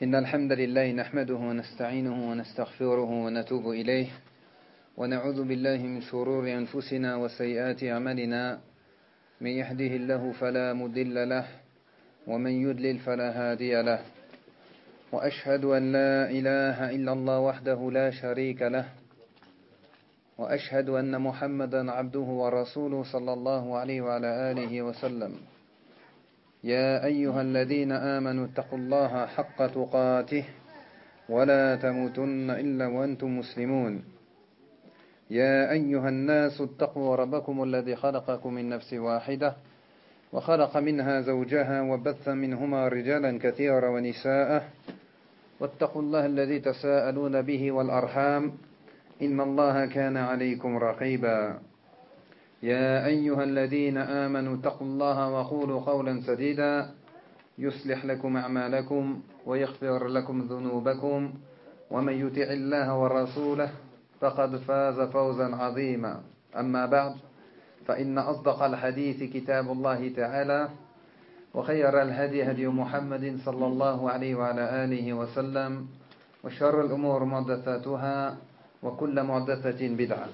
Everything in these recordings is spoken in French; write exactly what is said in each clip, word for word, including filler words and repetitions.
إن الحمد لله نحمده ونستعينه ونستغفره ونتوب إليه ونعوذ بالله من شرور أنفسنا وسيئات أعمالنا من يهده الله فلا مضل له ومن يضلل فلا هادي له وأشهد أن لا إله إلا الله وحده لا شريك له وأشهد أن محمدا عبده ورسوله صلى الله عليه وعلى آله وسلم يا أيها الذين آمنوا اتقوا الله حق تقاته ولا تموتن إلا وأنتم مسلمون يا أيها الناس اتقوا ربكم الذي خلقكم من نفس واحدة وخلق منها زوجها وبث منهما رجالا كثيرا ونساء واتقوا الله الذي تساءلون به والأرحام إن الله كان عليكم رقيبا يا أيها الذين آمنوا اتقوا الله وقولوا قولا سديدا يصلح لكم أعمالكم ويغفر لكم ذنوبكم ومن يطع الله ورسوله فقد فاز فوزا عظيما أما بعد فإن أصدق الحديث كتاب الله تعالى وخير الهدي هدي محمد صلى الله عليه وعلى آله وسلم وشر الأمور محدثاتها وكل محدثة بدعة.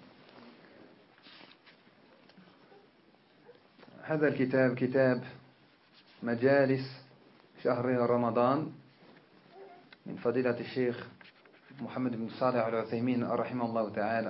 هذا الكتاب كتاب مجالس شهر رمضان من فضيلة الشيخ محمد بن صالح العثيمين رحمه الله تعالى.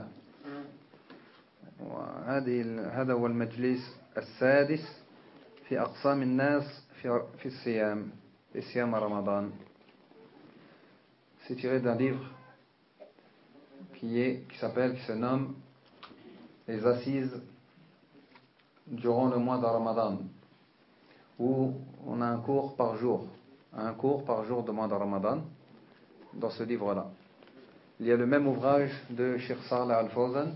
وهذه هذا هو المجلس السادس في أقسام الناس في في الصيام في صيام رمضان. C'est tiré d'un livre qui est qui s'appelle qui se nomme Les Assises durant le mois de Ramadan, où on a un cours par jour, un cours par jour du mois de Ramadan dans ce livre-là. Il y a le même ouvrage de Cheikh Saleh Al-Fawzan,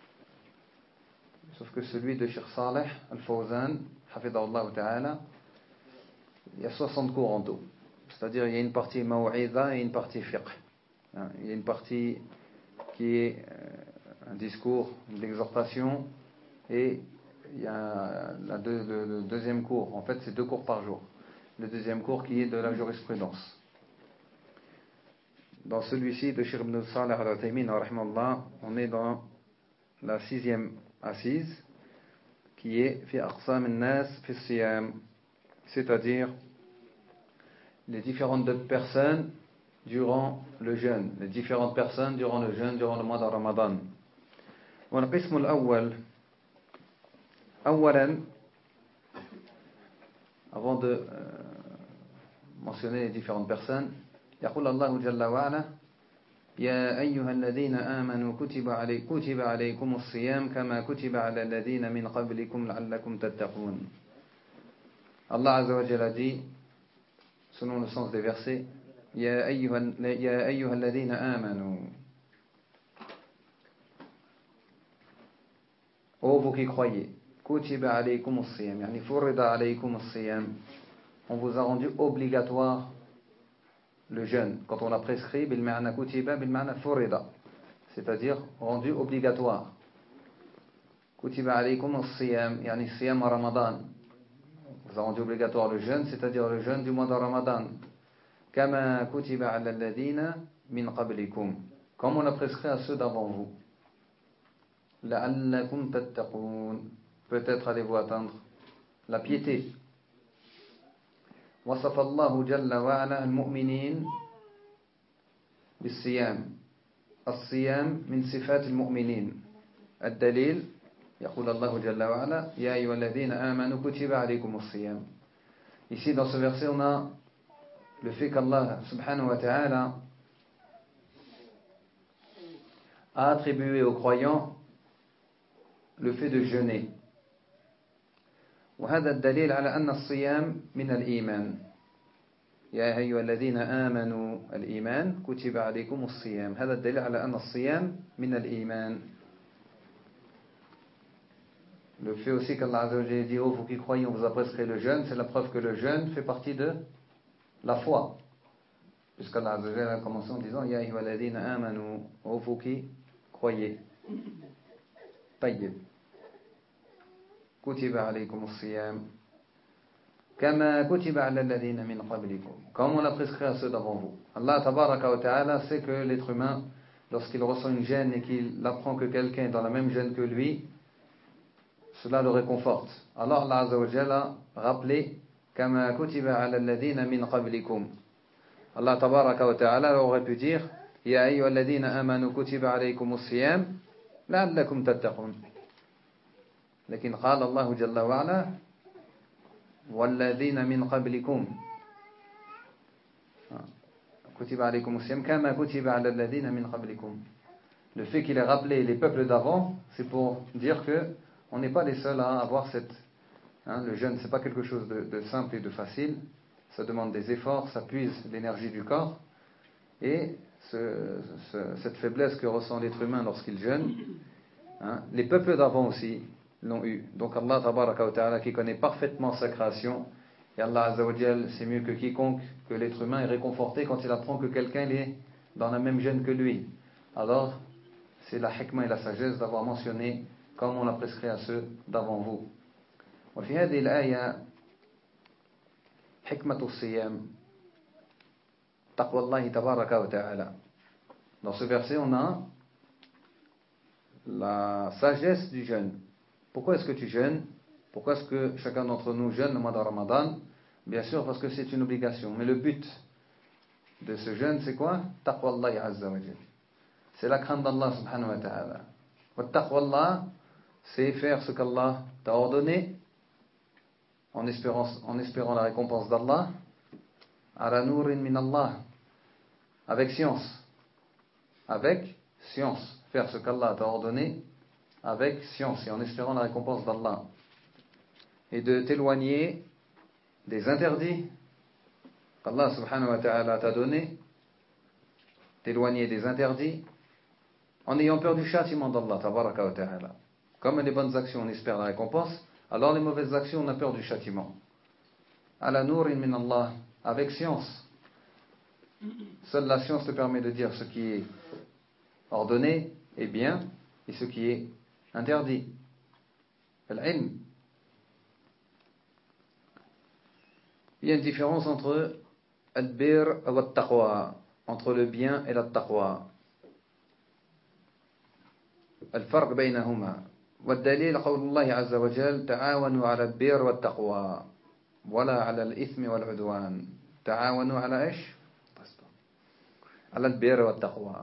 sauf que celui de Cheikh Saleh Al-Fawzan, hafidahullah ta'ala, il y a soixante cours en tout. C'est-à-dire il y a une partie maw'idha et une partie fiqh. Il y a une partie qui est un discours, de l'exhortation, et il y a la deux, le, le deuxième cours. En fait, c'est deux cours par jour. Le deuxième cours qui est de la jurisprudence. Dans celui-ci de Cheikh Ibn Salih al-Uthaymin, on est dans la sixième assise, qui est fi aqsam an-nas fi siyam, c'est-à-dire les différentes personnes durant le jeûne, les différentes personnes durant le jeûne, durant le mois de Ramadan. والقسم الأول أولا, avant de euh, mentionner les différentes personnes, يقول الله جل وعلا يا أيها الذين آمنوا كتب علي كتب عليكم الصيام كما كتب على الذين من قبلكم لعلكم تتقون. Allah Azza wa Jalla dit, selon le sens des versets, يا أيها يا أيها الذين آمنوا, ô vous qui croyez, kutiba alaykum as-siyam, yani furida alaykum as-siyam, on vous a rendu obligatoire le jeûne. Quand on l'a prescrit, bil ma'na kutiba, bil ma'na furida, c'est-à-dire rendu obligatoire. Kutiba alaykum as-siyam, yani siyam ramadan, on vous a rendu obligatoire le jeûne, c'est-à-dire le jeûne du mois de Ramadan. Kama kutiba ala alladhina min qablikum, comme on l'a prescrit à ceux d'avant vous. La'allakum tattaqun, peut-être allez-vous atteindre la piété. وصف الله جل وعلا المؤمنين بالصيام. الصيام من صفات المؤمنين. الدليل يقول الله جل وعلا يا أيها الذين آمنوا كتب عليكم الصيام. Ici dans ce verset on a le fait qu'Allah subhanahu wa ta'ala a attribué aux croyants le fait de jeûner. وهذا الدليل على أن الصيام من الإيمان. يا أيها الذين آمنوا الإيمان كتب عليكم الصيام. هذا الدليل على أن الصيام من الإيمان. Le fait aussi qu'Allah Azza wa Jalla dit oh vous qui croyez on vous a prescrit le jeûne, c'est la preuve que le jeûne fait partie de la foi. Puisqu'Allah Azza wa Jalla a commencé en disant Ya ayyuha alladhina amanu, oh vous qui croyez. طيب كتب عليكم الصيام كما كتب على الذين من قبلكم, comme on l'a prescrit à ceux d'avant vous. Allah tabaraka wa ta'ala sait que l'être humain, lorsqu'il ressent une gêne et qu'il apprend que quelqu'un est dans la même gêne que lui, cela le réconforte. Alors Allah azza wa jalla a rappelé كما كتب على الذين من قبلكم. Allah tabaraka wa ta'ala aurait pu dire يا أيها الذين آمنوا كتب عليكم الصيام لعلكم تتقون. لكن قال الله جل وعلا والذين من قبلكم كتب عليكم الصيام كما كتب على الذين من قبلكم. Le fait qu'il ait rappelé les peuples d'avant, c'est pour dire que on n'est pas les seuls à avoir cette hein, le jeûne, c'est pas quelque chose de, de simple et de facile. Ça demande des efforts, ça puise l'énergie du corps. Et ce, ce, cette faiblesse que ressent l'être humain lorsqu'il jeûne, hein, les peuples d'avant aussi l'ont eu. Donc Allah tabaraka wa ta'ala qui connaît parfaitement sa création, et Allah azza wa jal, c'est mieux que quiconque que l'être humain est réconforté quand il apprend que quelqu'un est dans la même gêne que lui. Alors c'est la hikmah et la sagesse d'avoir mentionné comme on l'a prescrit à ceux d'avant vous. وفي هذه الآية حكمة الصيام تقوى الله تبارك وتعالى. Dans ce verset, on a la sagesse du jeûne. Pourquoi est-ce que tu jeûnes? Pourquoi est-ce que chacun d'entre nous jeûne le mois de Ramadan? Bien sûr, parce que c'est une obligation. Mais le but de ce jeûne, c'est quoi? Taqwa Allah azza wa jal. C'est la crainte d'Allah subhanahu wa ta'ala. Wa taqwa Allah, c'est faire ce qu'Allah t'a ordonné en espérant, en espérant la récompense d'Allah. Ala nurin min Allah. Avec science. Avec science. Faire ce qu'Allah t'a ordonné avec science et en espérant la récompense d'Allah. Et de t'éloigner des interdits qu'Allah subhanahu wa ta'ala t'a donné. T'éloigner des interdits en ayant peur du châtiment d'Allah tabaraka wa ta'ala. Comme les bonnes actions on espère la récompense, alors les mauvaises actions on a peur du châtiment. Ala nurin min Allah, avec science. Seule la science te permet de dire ce qui est ordonné est bien et ce qui est interdit. Al-ilm. Il y a une différence entre al-bir et al-taqwa, entre le bien et la taqwa. الفرق بينهما والدليل قول الله عز وجل تعاونوا على البر والتقوى ولا على الإثم والعدوان. تعاونوا على إيش؟ على البر والتقوى.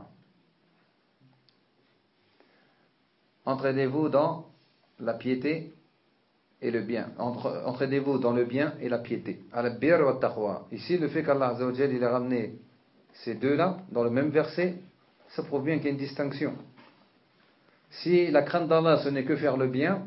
Entraidez-vous dans la piété et le bien. Entre, entraidez-vous dans le bien et la piété. Al-bir wa taqwa. Ici, le fait qu'Allah azza wa jal il a ramené ces deux-là dans le même verset, ça prouve bien qu'il y a une distinction. Si la crainte d'Allah ce n'est que faire le bien,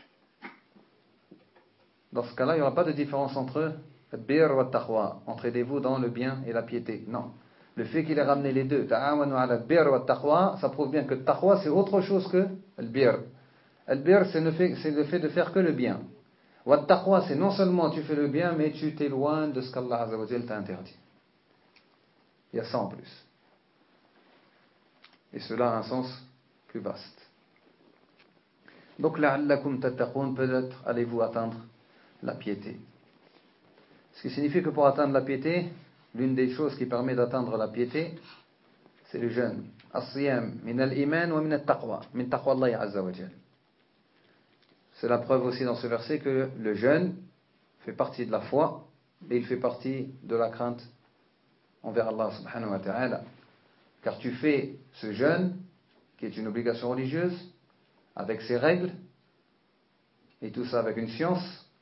dans ce cas-là il n'y aura pas de différence entre bir wa taqwa, entraidez-vous dans le bien et la piété. Non, le fait qu'il ait ramené les deux, ta'awanu ala bir wa taqwa, ça prouve bien que taqwa c'est autre chose que le bir. Le bir c'est le fait, c'est le fait de faire que le bien. Wa taqwa c'est non seulement tu fais le bien mais tu t'éloignes de ce qu'Allah azza wa jal t'a interdit. Il y a ça en plus. Et cela a un sens plus vaste. Donc, la'allakum tattaqun, peut-être allez-vous atteindre la piété. Ce qui signifie que pour atteindre la piété, l'une des choses qui permet d'atteindre la piété, c'est le jeûne. As-siyam min al-iman wa min at-taqwa, min taqwa Allah azza wa jal. C'est la preuve aussi dans ce verset que le jeûne fait partie de la foi et il fait partie de la crainte envers Allah subhanahu wa ta'ala. Car tu fais ce jeûne, qui est une obligation religieuse, avec ses règles, et tout ça avec une science,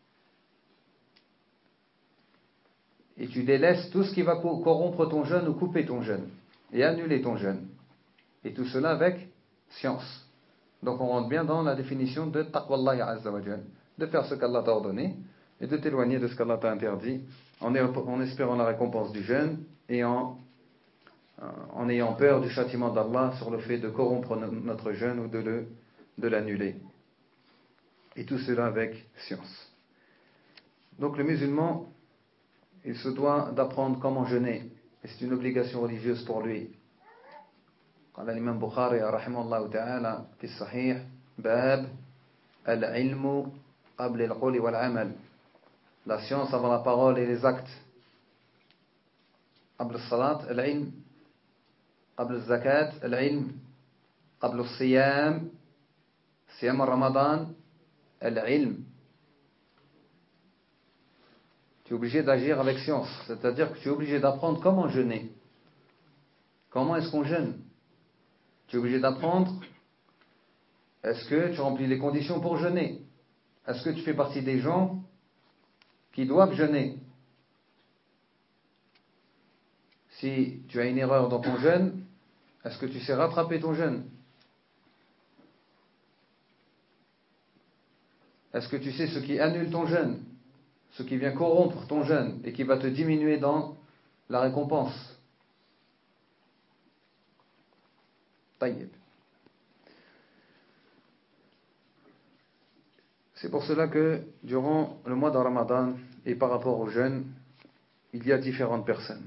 et tu délaisses tout ce qui va corrompre ton jeûne ou couper ton jeûne, et annuler ton jeûne, et tout cela avec science. Donc on rentre bien dans la définition de taqwa Allah azza wa jal, de faire ce qu'Allah t'a ordonné, et de t'éloigner de ce qu'Allah t'a interdit, en, en espérant la récompense du jeûne, et en, en ayant peur du châtiment d'Allah sur le fait de corrompre notre jeûne ou de le de l'annuler. Et tout cela avec science. Donc le musulman, il se doit d'apprendre comment jeûner. Et c'est une obligation religieuse pour lui. قال الإمام بخاري رحمه الله تعالى في الصحيح باب العلم قبل القول والعمل. la science avant la parole et les actes. قبل الصلاة العلم، قبل الزكاة العلم، قبل الصيام صيام رمضان العلم. Tu es obligé d'agir avec science, c'est-à-dire que tu es obligé d'apprendre comment jeûner. Comment est-ce qu'on jeûne? Tu es obligé d'apprendre, est-ce que tu remplis les conditions pour jeûner? Est-ce que tu fais partie des gens qui doivent jeûner? Si tu as une erreur dans ton jeûne, est-ce que tu sais rattraper ton jeûne? Est-ce que tu sais ce qui annule ton jeûne, ce qui vient corrompre ton jeûne et qui va te diminuer dans la récompense? Taïb. C'est pour cela que durant le mois de Ramadan et par rapport au jeûne, il y a différentes personnes.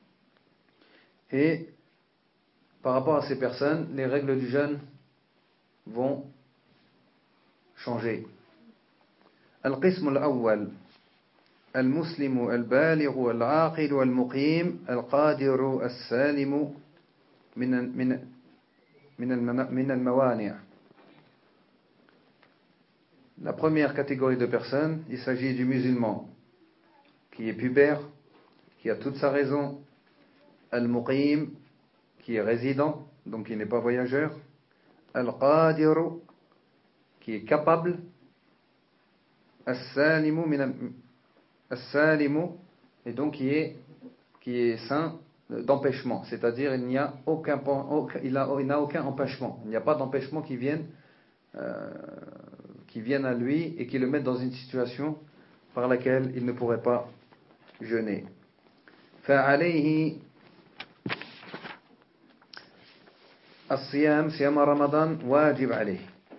Et par rapport à ces personnes, les règles du jeûne vont changer. القسم الأول المسلم البالغ العاقل المقيم القادر السالم من من من من الموانع. La première catégorie de personnes, il s'agit du musulman qui est pubère, qui a toute sa raison, al-muqim, qui est résident, donc qui n'est pas voyageur, al-qadiru, qui est capable, as-salimu min as-salimu, et donc qui est qui est saint d'empêchement, c'est-à-dire il n'y a aucun il a il n'a aucun empêchement, il n'y a pas d'empêchement qui vienne euh, qui viennent à lui et qui le mettent dans une situation par laquelle il ne pourrait pas jeûner. فعليه الصيام صيام رمضان واجب عليه.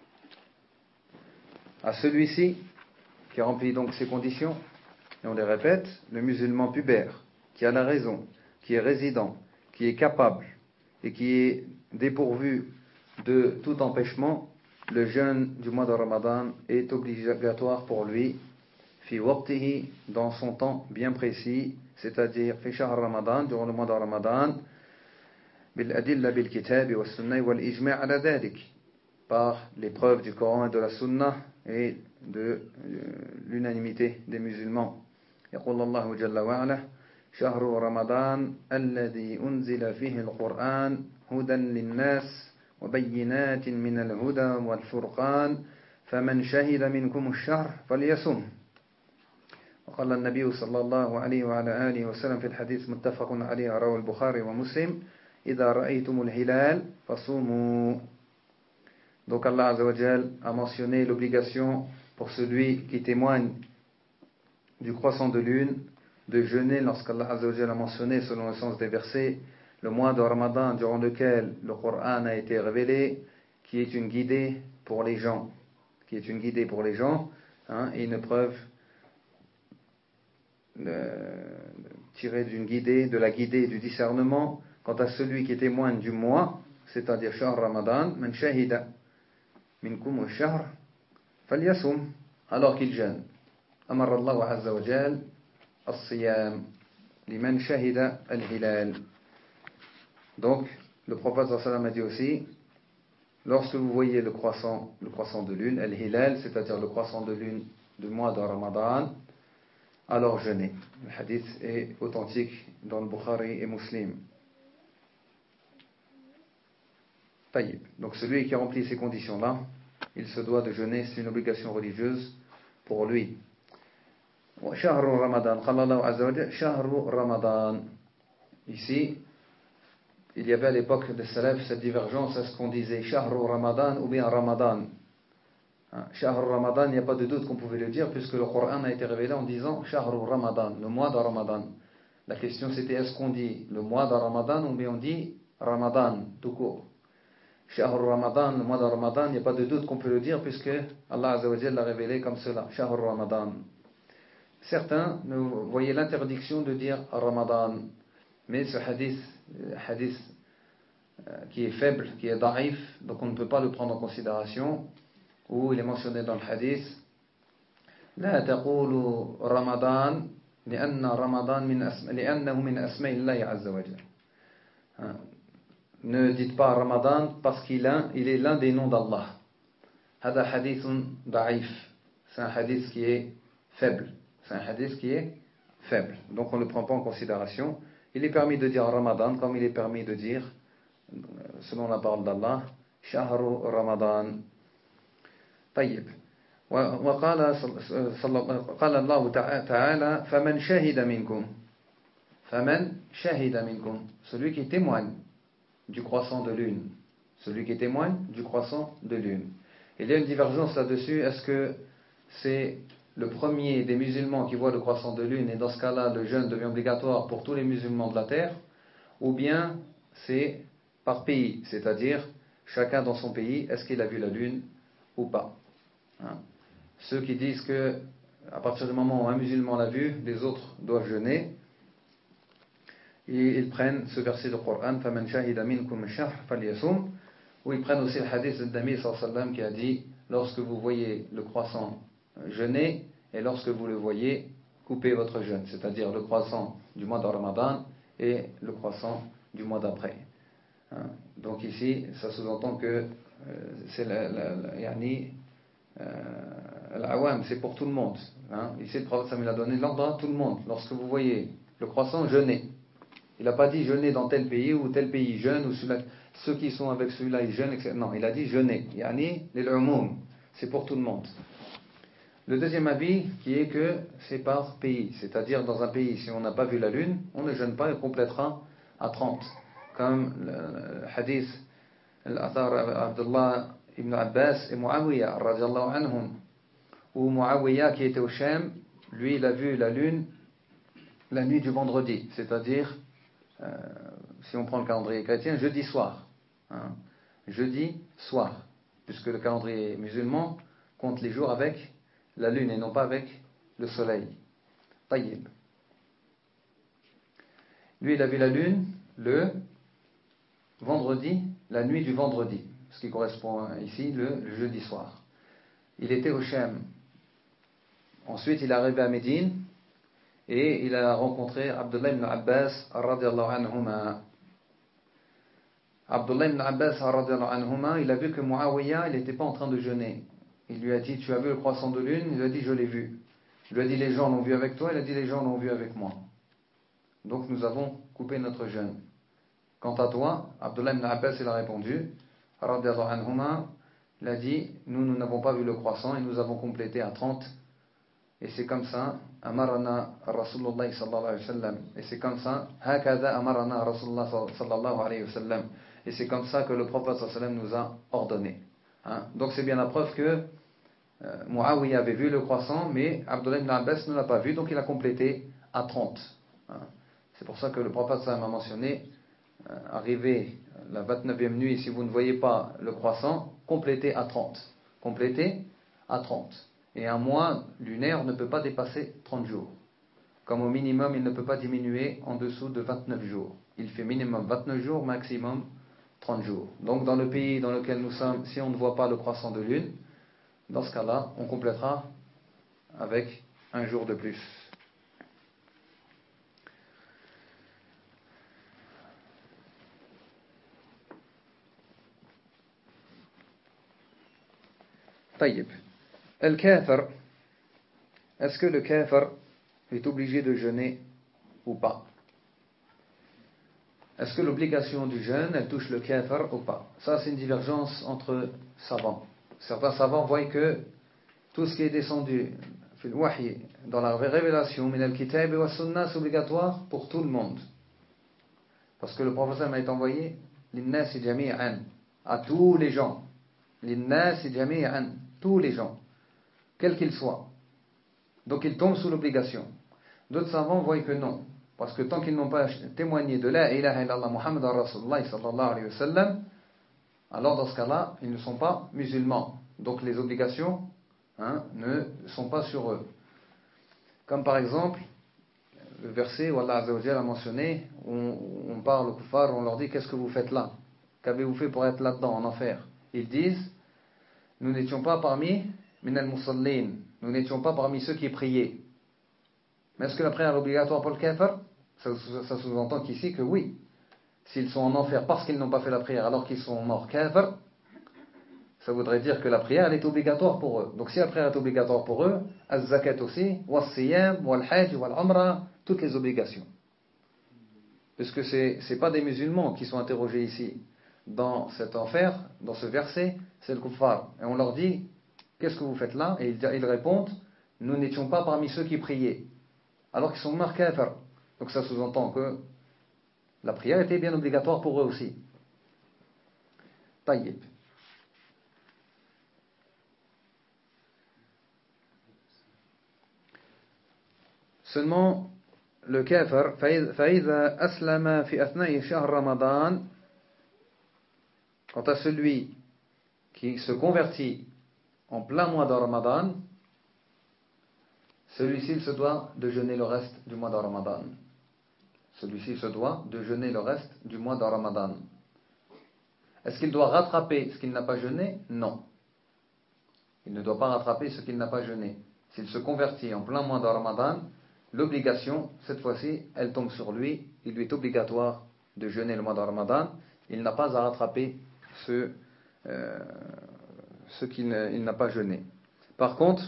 À celui-ci qui remplit donc ces conditions, et on les répète, le musulman pubère, qui a la raison, qui est résident, qui est capable et qui est dépourvu de tout empêchement, le jeûne du mois de Ramadan est obligatoire pour lui, fi waqtihi, dans son temps bien précis, c'est-à-dire fi shahr Ramadan, durant le mois de Ramadan, bil adilla bil kitab wa sunnah wal ijma' ala dhalik, par les preuves du Coran et de la Sunna et de l'unanimité des musulmans. يقول الله جل وعلا شهر رمضان الذي أنزل فيه القرآن هدى للناس وبينات من الهدى والفرقان فمن شهد منكم الشهر فليصم. وقال النبي صلى الله عليه وعلى آله وسلم في الحديث متفق عليه رواه البخاري ومسلم إذا رأيتم الهلال فصوموا. Donc Allah Azza wa Jal a mentionné l'obligation pour celui qui témoigne du croissant de lune de jeûner lorsqu'Allah Azza wa Jal a mentionné, selon le sens des versets, le mois de Ramadan durant lequel le Coran a été révélé, qui est une guidée pour les gens, qui est une guidée pour les gens, hein, et une preuve euh, tirée d'une guidée, de la guidée du discernement. Quant à celui qui témoigne du mois, c'est-à-dire Shahr Ramadan, man shahida minkum ash-shahr falyasum, alors qu'il jeûne. Amar Allah Azza wa Jal as-siyam liman shahida al-hilal. Donc, le prophète sallallahu alayhi wa sallam a dit aussi, lorsque vous voyez le croissant, le croissant de lune, al-hilal, c'est-à-dire le croissant de lune du mois de Ramadan, alors jeûnez. Le hadith est authentique dans le Bukhari et Muslim. Taïb. Donc celui qui remplit ces conditions-là, il se doit de jeûner, c'est une obligation religieuse pour lui. Shahru Ramadan, qala Allahu azza wa jalla, Shahru Ramadan. Ici, il y avait à l'époque des salafs cette divergence, est-ce qu'on disait Shahru Ramadan ou bien Ramadan? Shahru Ramadan, il n'y a pas de doute qu'on pouvait le dire, puisque le Coran a été révélé en disant Shahru Ramadan, le mois de Ramadan. La question c'était, est-ce qu'on dit le mois de Ramadan ou bien on dit Ramadan, tout court? Shahru Ramadan, le mois de Ramadan, il n'y a pas de doute qu'on peut le dire, puisque Allah Azza wa Jalla l'a révélé comme cela, Shahru Ramadan. Certains voyaient l'interdiction de dire Ramadan, mais ce hadith, hadith qui est faible, qui est daif, donc on ne peut pas le prendre en considération, où il est mentionné dans le hadith لا تقولوا رمضان لأن رمضان من أسم... لأنه من أسماء الله عز وجل. Ne dites pas Ramadan parce qu'il a, il est l'un des noms d'Allah. هذا حديث ضعيف. C'est un hadith qui est faible. C'est un hadith qui est faible. Donc on ne le prend pas en considération. Il est permis de dire Ramadan comme il est permis de dire, selon la parole d'Allah, Shahru Ramadan. طيب. وقال قال الله تعالى فمن شهد منكم فمن شهد منكم celui qui témoigne du croissant de lune, celui qui témoigne du croissant de lune. Il y a une divergence là-dessus. Est-ce que c'est le premier des musulmans qui voit le croissant de lune et dans ce cas-là le jeûne devient obligatoire pour tous les musulmans de la terre, ou bien c'est par pays, c'est-à-dire chacun dans son pays, est-ce qu'il a vu la lune ou pas, hein? Ceux qui disent que à partir du moment où un musulman l'a vu, les autres doivent jeûner, et ils prennent ce verset du Coran فَمَنْ شَهِدَ مِنْكُمُ الشَّهْرَ فَلْيَصُمْ, ou ils prennent aussi le hadith de Nabi sallallahu alayhi wa sallam qui a dit lorsque vous voyez le croissant, jeûnez, et lorsque vous le voyez, coupez votre jeûne, c'est-à-dire le croissant du mois de Ramadan et le croissant du mois d'après, hein? Donc ici ça sous-entend que euh, c'est la, la, la yani, euh, l'awam, c'est pour tout le monde, hein? Ici le prophète Samuel a donné l'ordre à tout le monde. Lorsque vous voyez le croissant, jeûnez. Il n'a pas dit jeûner dans tel pays ou tel pays jeûne, ou ceux qui sont avec celui-là ils jeûnent, et cetera. Non, il a dit jeûner. Yani, l'umum, c'est pour tout le monde. Le deuxième avis qui est que c'est par pays, c'est-à-dire dans un pays, si on n'a pas vu la lune, on ne jeûne pas et on complétera à trente. Comme le hadith, l'Athar Abdullah ibn Abbas et Muawiyah, radiallahu anhum, où Muawiyah qui était au Sham, lui il a vu la lune la nuit du vendredi, c'est-à-dire, euh, si on prend le calendrier chrétien, jeudi soir, hein, jeudi soir, puisque le calendrier musulman compte les jours avec la lune et non pas avec le soleil. Tayyib. Lui, il a vu la lune le vendredi, la nuit du vendredi, ce qui correspond ici le, le jeudi soir. Il était au Sham. Ensuite, il est arrivé à Médine et il a rencontré Abdullah ibn Abbas radiallahu anhuma. Abdullah ibn Abbas radiallahu anhuma, il a vu que Muawiyah, il n'était pas en train de jeûner. Il lui a dit, tu as vu le croissant de lune? Il lui a dit, je l'ai vu. Il lui a dit, les gens l'ont vu avec toi? Il a dit, les gens l'ont vu avec moi. Donc nous avons coupé notre jeûne. Quant à toi, Abdullah ibn Abbas, il a répondu, radiallahu anhuma, il a dit, nous, nous n'avons pas vu le croissant et nous avons complété à trente. Et c'est comme ça, amarana Rasulullah sallallahu alayhi wa sallam. Et c'est comme ça, hakada amarana Rasulullah sallallahu alayhi wa sallam. Et c'est comme ça que le prophète sallallahu alayhi wa sallam nous a ordonné. Hein? Donc c'est bien la preuve que euh, Muawiyah avait vu le croissant, mais Abdullah ibn Abbas ne l'a pas vu, donc il a complété à trente. Hein? C'est pour ça que le prophète sallallahu alayhi wa sallam a mentionné, euh, arrivé la vingt-neuvième nuit, si vous ne voyez pas le croissant, complétez à trente. Complétez à trente. Et un mois lunaire ne peut pas dépasser trente jours. Comme au minimum, il ne peut pas diminuer en dessous de vingt-neuf jours. Il fait minimum vingt-neuf jours, maximum trente jours. Donc dans le pays dans lequel nous sommes, si on ne voit pas le croissant de lune, dans ce cas-là, on complétera avec un jour de plus. Taïb. Al-Kafir, est-ce que le Kafir est obligé de jeûner ou pas? Est-ce que l'obligation du jeûne, elle touche le Kafir ou pas? Ça, c'est une divergence entre savants. Certains savants voient que tout ce qui est descendu dans la révélation, min al-kitab wa sunnah, c'est obligatoire pour tout le monde. Parce que le prophète a été envoyé linnasi jami'an, à tous les gens. Linnasi jami'an, tous les gens, quels qu'ils soient. Donc ils tombent sous l'obligation. D'autres savants voient que non, parce que tant qu'ils n'ont pas témoigné de la ilaha illallah Muhammad Rasulullah sallallahu alayhi wa sallam, alors dans ce cas-là, ils ne sont pas musulmans. Donc les obligations hein, ne sont pas sur eux. Comme par exemple, le verset où Allah Azza wa Jalla a mentionné, où on, on parle aux kuffars, on leur dit, qu'est-ce que vous faites là? Qu'avez-vous fait pour être là-dedans, en enfer? Ils disent, nous n'étions pas parmi min al-musallin, nous n'étions pas parmi ceux qui priaient. Mais est-ce que la prière est obligatoire pour le kafir? Ça, ça sous-entend qu'ici que oui. S'ils sont en enfer parce qu'ils n'ont pas fait la prière alors qu'ils sont morts kafir, ça voudrait dire que la prière elle est obligatoire pour eux. Donc si la prière est obligatoire pour eux, az-zakat aussi, was-siyam, wal-hajj, wal-umra, toutes les obligations. Puisque ce n'est pas des musulmans qui sont interrogés ici. Dans cet enfer, dans ce verset, c'est le kuffar. Et on leur dit, qu'est-ce que vous faites là? Et ils, ils répondent, nous n'étions pas parmi ceux qui priaient. Alors qu'ils sont morts kafir. Donc ça sous-entend que la prière était bien obligatoire pour eux aussi. Taïb. Seulement, le kafir, فَإِذَا أَسْلَمَ فِي أَثْنَاءِ شَهْرِ رَمَضَانِ. Quant à celui qui se convertit en plein mois de Ramadan, celui-ci il se doit de jeûner le reste du mois de Ramadan. Celui-ci se doit de jeûner le reste du mois de Ramadan. Est-ce qu'il doit rattraper ce qu'il n'a pas jeûné? Non. Il ne doit pas rattraper ce qu'il n'a pas jeûné. S'il se convertit en plein mois de Ramadan, l'obligation, cette fois-ci, elle tombe sur lui. Il lui est obligatoire de jeûner le mois de Ramadan. Il n'a pas à rattraper ce, euh, ce qu'il n'a pas jeûné. Par contre,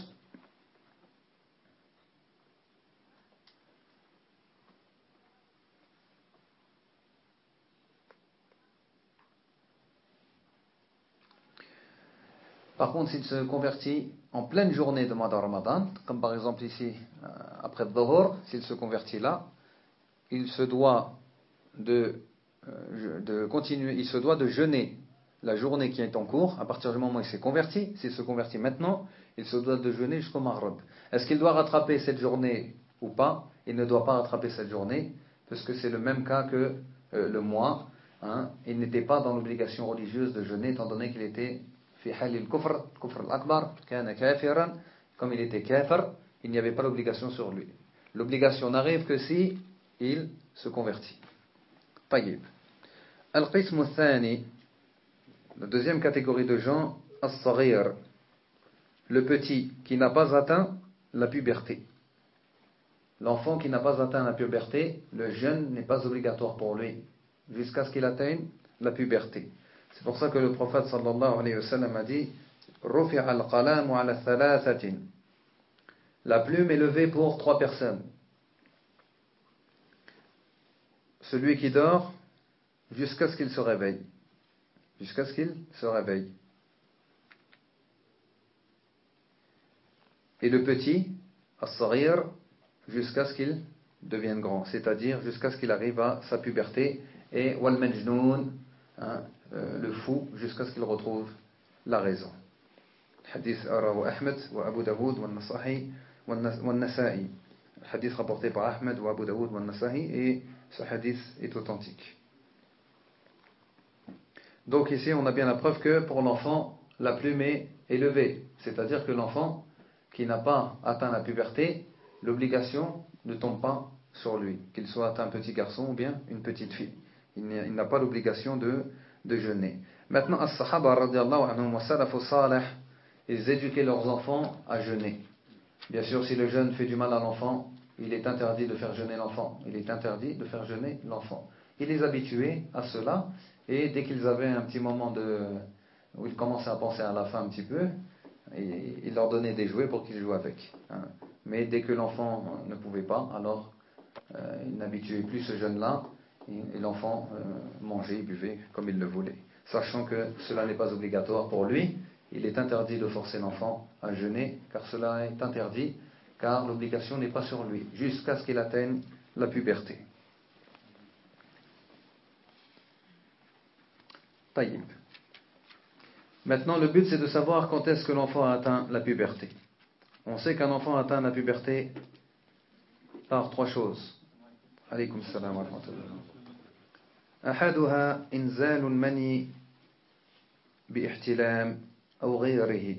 Par contre, s'il se convertit en pleine journée de mois de Ramadan, comme par exemple ici, après le Dhuhr, s'il se convertit là, il se doit de, de continuer, il se doit de jeûner la journée qui est en cours, à partir du moment où il s'est converti. S'il se convertit maintenant, il se doit de jeûner jusqu'au Maghrib. Est-ce qu'il doit rattraper cette journée ou pas? Il ne doit pas rattraper cette journée, parce que c'est le même cas que euh, le mois. Hein. Il n'était pas dans l'obligation religieuse de jeûner, étant donné qu'il était في حال الكفر الكفر الأكبر كان كافرا, comme il était kafir, il n'y avait pas l'obligation sur lui. L'obligation n'arrive que si il se convertit. طيب. القسم الثاني, la deuxième catégorie de gens, الصغير, le petit qui n'a pas atteint la puberté. L'enfant qui n'a pas atteint la puberté, le jeûne n'est pas obligatoire pour lui jusqu'à ce qu'il atteigne la puberté. C'est pour ça que le prophète sallallahu alayhi wa sallam a dit رُفِعَ الْقَلَامُ عَلَى ثَلَاثَةٍ. La plume est levée pour trois personnes. Celui qui dort jusqu'à ce qu'il se réveille. Jusqu'à ce qu'il se réveille. Et le petit, as-saghir, jusqu'à ce qu'il devienne grand, c'est-à-dire jusqu'à ce qu'il arrive à sa puberté, et wal majnoun, hein, euh, le fou, jusqu'à ce qu'il retrouve la raison. Hadith arahu Ahmed wa Abu Dawood wa Nasahi wa Nasa'i. Hadith rapporté par Ahmed wa Abu Dawood wa Nasahi, et ce hadith est authentique. Donc ici on a bien la preuve que pour l'enfant la plume est élevée, c'est-à-dire que l'enfant qui n'a pas atteint la puberté, l'obligation ne tombe pas sur lui, qu'il soit un petit garçon ou bien une petite fille. Il n'a pas l'obligation de, de jeûner. Maintenant, as-sahaba radiallahu anhum wa salafu salih, ils éduquaient leurs enfants à jeûner. Bien sûr, si le jeûne fait du mal à l'enfant, il est interdit de faire jeûner l'enfant. Il est interdit de faire jeûner l'enfant. Il les habituait à cela, et dès qu'ils avaient un petit moment de, où ils commençaient à penser à la fin un petit peu, et il leur donnait des jouets pour qu'ils jouent avec. Hein. Mais dès que l'enfant ne pouvait pas, alors euh, il n'habituait plus ce jeune-là, et, et l'enfant euh, mangeait, buvait comme il le voulait. Sachant que cela n'est pas obligatoire pour lui, il est interdit de forcer l'enfant à jeûner, car cela est interdit, car l'obligation n'est pas sur lui, jusqu'à ce qu'il atteigne la puberté. Taïb. Maintenant, le but c'est de savoir quand est-ce que l'enfant a atteint la puberté. On sait qu'un enfant atteint la puberté par trois choses. Alaykoum salam wa rahmatullah. أحدها إنزال المني باحتلام أو غيره.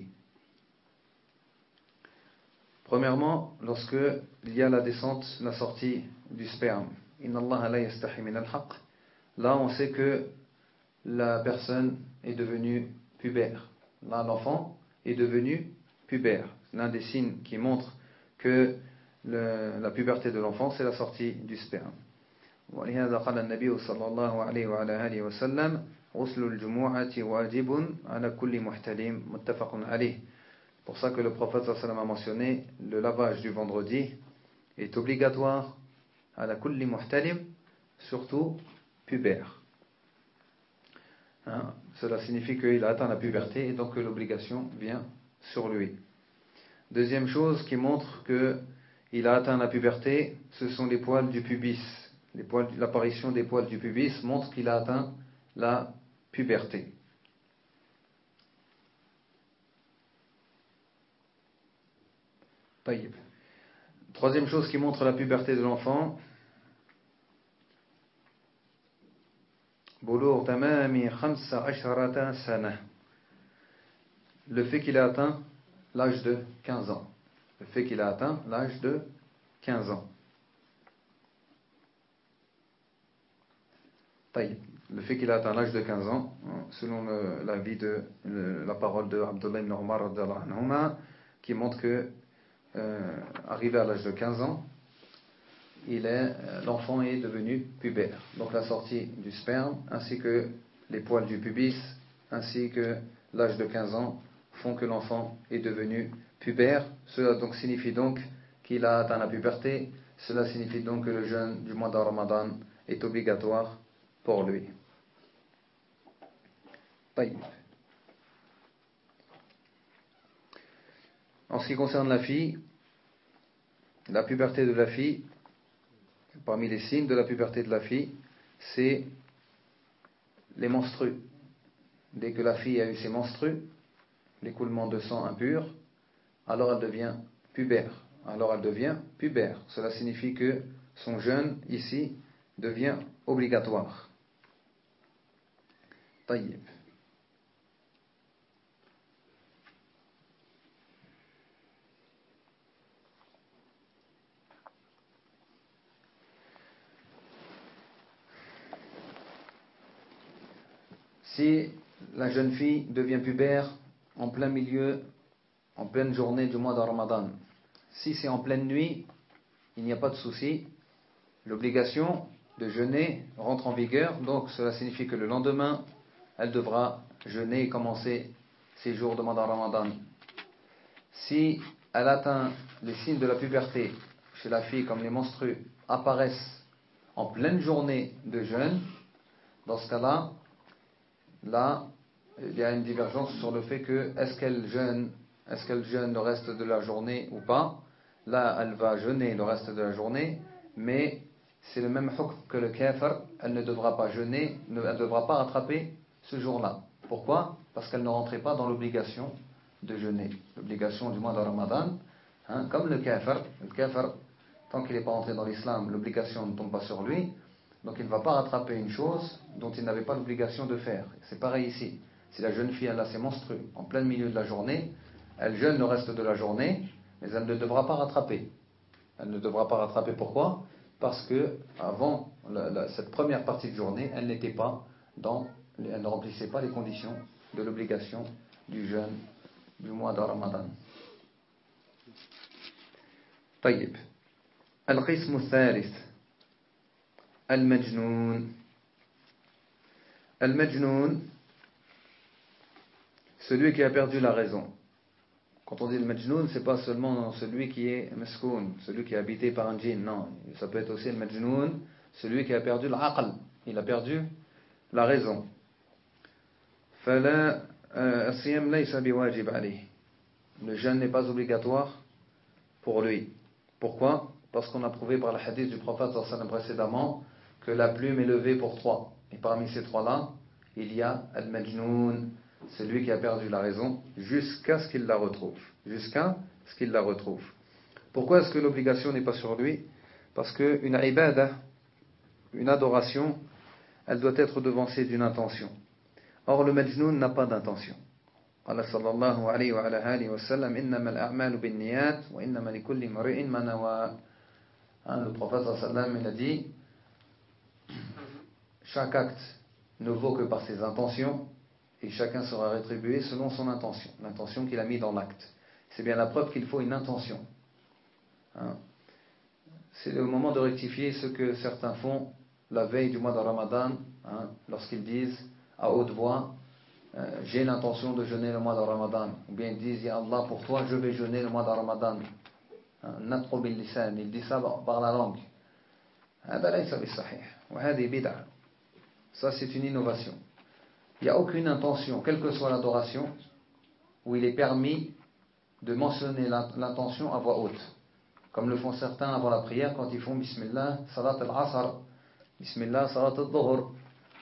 Premièrement, lorsque il y a la descente, la sortie du sperme. Inna Allah la yastahi min al-haq. Là, on sait que la personne est devenue pubère. Là, l'enfant est devenu pubère. l'un des signes qui montre que le, la puberté de l'enfant, c'est la sortie du sperme. ولهذا قال النبي صلى الله عليه وعلى آله وسلم غسل الجمعة واجب على كل محتلم متفق عليه. Pour ça que le prophète sallallahu alayhi wa sallam a mentionné le lavage du vendredi est obligatoire à la kulli muhtalim, surtout pubère. Hein? Cela signifie qu'il a atteint la puberté et donc que l'obligation vient sur lui. Deuxième chose qui montre qu'il a atteint la puberté, ce sont les poils du pubis. Les poils, l'apparition des poils du pubis montre qu'il a atteint la puberté. طيب. Troisième chose qui montre la puberté de l'enfant, بلوغ تمام خمس عشرة سنة. Le fait qu'il a atteint l'âge de quinze ans. Le fait qu'il a atteint l'âge de quinze ans. طيب. Le fait qu'il a atteint l'âge de quinze ans, selon le, la vie de le, la parole de Abdullah ibn Omar qui montre que euh, arrivé à l'âge de quinze ans, il est, l'enfant est devenu pubère. Donc la sortie du sperme, ainsi que les poils du pubis, ainsi que l'âge de quinze ans, font que l'enfant est devenu pubère. Cela donc signifie donc qu'il a atteint la puberté. Cela signifie donc que le jeûne du mois de Ramadan est obligatoire pour lui. طيب. En ce qui concerne la fille, la puberté de la fille, parmi les signes de la puberté de la fille, c'est les menstrues. Dès que la fille a eu ses menstrues, l'écoulement de sang impur, alors elle devient pubère. Alors elle devient pubère. Cela signifie que son jeûne ici devient obligatoire. طيب. Si la jeune fille devient pubère en plein milieu, en pleine journée du mois de Ramadan, si c'est en pleine nuit, il n'y a pas de souci, l'obligation de jeûner rentre en vigueur, donc cela signifie que le lendemain, elle devra jeûner et commencer ses jours de mois de Ramadan. Si elle atteint les signes de la puberté chez la fille, comme les menstrues apparaissent en pleine journée de jeûne, dans ce cas-là, là, il y a une divergence sur le fait que est-ce qu'elle jeûne, est-ce qu'elle jeûne le reste de la journée ou pas. Là, elle va jeûner le reste de la journée, mais c'est le même hukm que le kafir, elle ne devra pas jeûner, elle ne devra pas rattraper ce jour-là. Pourquoi? Parce qu'elle ne rentrait pas dans l'obligation de jeûner, l'obligation du mois de Ramadan. Hein, comme le kafir, le kafir, tant qu'il n'est pas entré dans l'islam, l'obligation ne tombe pas sur lui. Donc il ne va pas rattraper une chose dont il n'avait pas l'obligation de faire. C'est pareil ici. Si la jeune fille elle a ses menstrues en plein milieu de la journée, elle jeûne le reste de la journée, mais elle ne devra pas rattraper. Elle ne devra pas rattraper. Pourquoi? Parce que avant la, la, cette première partie de journée, elle n'était pas dans, elle ne remplissait pas les conditions de l'obligation du jeûne du mois de Ramadan. طيب. القسم الثالث Al-Majnoun. Al-Majnoun, celui qui a perdu la raison. Quand on dit le Majnoun, c'est pas seulement celui qui est Maskoun, celui qui est habité par un djinn, non. Ça peut être aussi le Majnoun, celui qui a perdu l'aql, il a perdu la raison. فلا الصيام ليس بواجب عليه. Le jeûne n'est pas obligatoire pour lui. Pourquoi? Parce qu'on a prouvé par le hadith du prophète sallallahu alayhi wa sallam précédemment que la plume est levée pour trois. Et parmi ces trois-là, il y a Al-Majnoun, celui qui a perdu la raison, jusqu'à ce qu'il la retrouve. Jusqu'à ce qu'il la retrouve. Pourquoi est-ce que l'obligation n'est pas sur lui? Parce qu'une ibadah, une adoration, elle doit être devancée d'une intention. Or, le Majnoun n'a pas d'intention. قال صلى الله عليه وعلى آله وسلم إنما الأعمال بالنيات وإنما لكل امرئ ما نوى. Le prophète sallallahu alayhi wa sallam, il a dit chaque acte ne vaut que par ses intentions et chacun sera rétribué selon son intention, l'intention qu'il a mis dans l'acte. c'est bien la preuve qu'il faut une intention. Hein? C'est le moment de rectifier ce que certains font la veille du mois de Ramadan, hein, lorsqu'ils disent à haute voix euh, j'ai l'intention de jeûner le mois de Ramadan, ou bien ils disent ya Allah, pour toi je vais jeûner le mois de Ramadan. Natru bil lisan, ils disent ça par la langue. Ça c'est une innovation. Il n'y a aucune intention, quelle que soit l'adoration, où il est permis de mentionner l'intention à voix haute. Comme le font certains avant la prière quand ils font Bismillah, Salat al-Asr, Bismillah, Salat al-Dhuhr.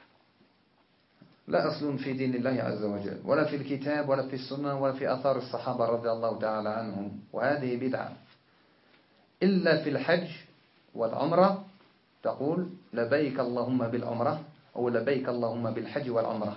لا أصل في دين الله عز وجل ولا في الكتاب ولا في السنة ولا في أثار الصحابة رضي الله تعالى عنهم وهذه بدعة إلا في الحج والعمرة تقول لبيك اللهم بالعمرة أو لبيك اللهم بالحج والعمرة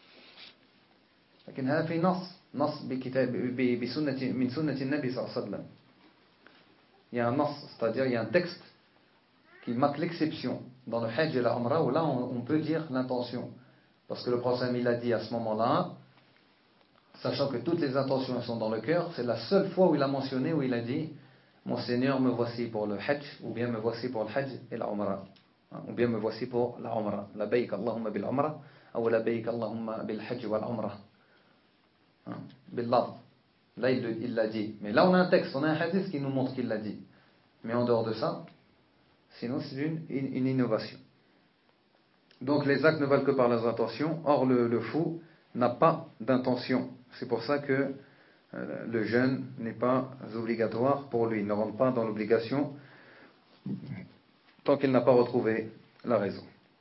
لكن هذا في نص نص بكتاب بسنة من سنة النبي صلى الله عليه وسلم. Il y a un nas, c'est-à-dire il y a un texte qui marque l'exception dans le hajj et la umrah où là on, on peut dire l'intention. Parce que le prophète il a dit à ce moment-là, sachant que toutes les intentions sont dans le cœur, c'est la seule fois où il a mentionné, où il a dit mon Seigneur, me voici pour le hajj, ou bien me voici pour le hajj et la umrah, ou bien me voici pour la umrah. Labayk Allahumma bil umrah, ou labayk Allahumma bil hajj wal umrah. Bil lafz. Là il l'a dit. Mais là on a un texte, on a un hadith qui nous montre qu'il l'a dit. Mais en dehors de ça, sinon c'est une, une, une innovation. Donc les actes ne valent que par les intentions. Or le, le fou n'a pas d'intention. C'est pour ça que euh, le jeûne n'est pas obligatoire pour lui. Il ne rentre pas dans l'obligation tant qu'il n'a pas retrouvé la raison.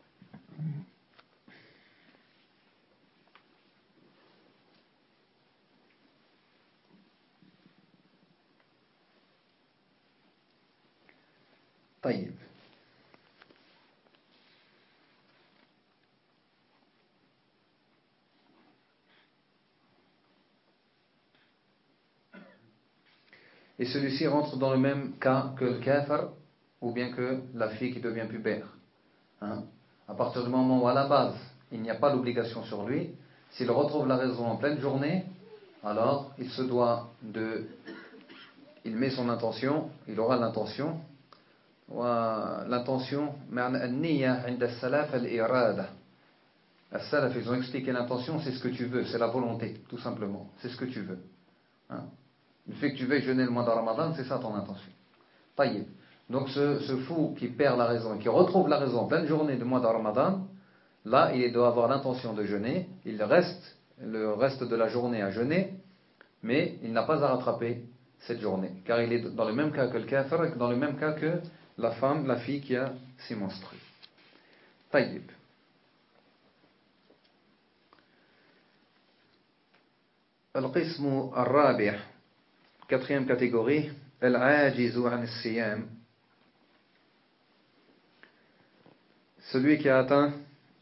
طيب. Et celui-ci rentre dans le même cas que le kafir ou bien que la fille qui devient pubère. Hein? À partir du moment où à la base il n'y a pas l'obligation sur lui, s'il retrouve la raison en pleine journée, alors il se doit de... Il met son intention, il aura l'intention. L'intention, as-salaf, ils ont expliqué l'intention, c'est ce que tu veux, c'est la volonté, tout simplement, c'est ce que tu veux. Hein? Le fait que tu veuilles jeûner le mois de Ramadan, c'est ça ton intention. Taïeb. Donc ce, ce fou qui perd la raison et qui retrouve la raison en pleine journée du mois de Ramadan, là il doit avoir l'intention de jeûner, il reste le reste de la journée à jeûner, mais il n'a pas à rattraper cette journée, car il est dans le même cas que le kafir, et dans le même cas que la femme, la fille qui a ses menstrues. Taïeb. Al-qismu al-rabi', quatrième catégorie, al-ajizu an as-siyam. Celui qui a atteint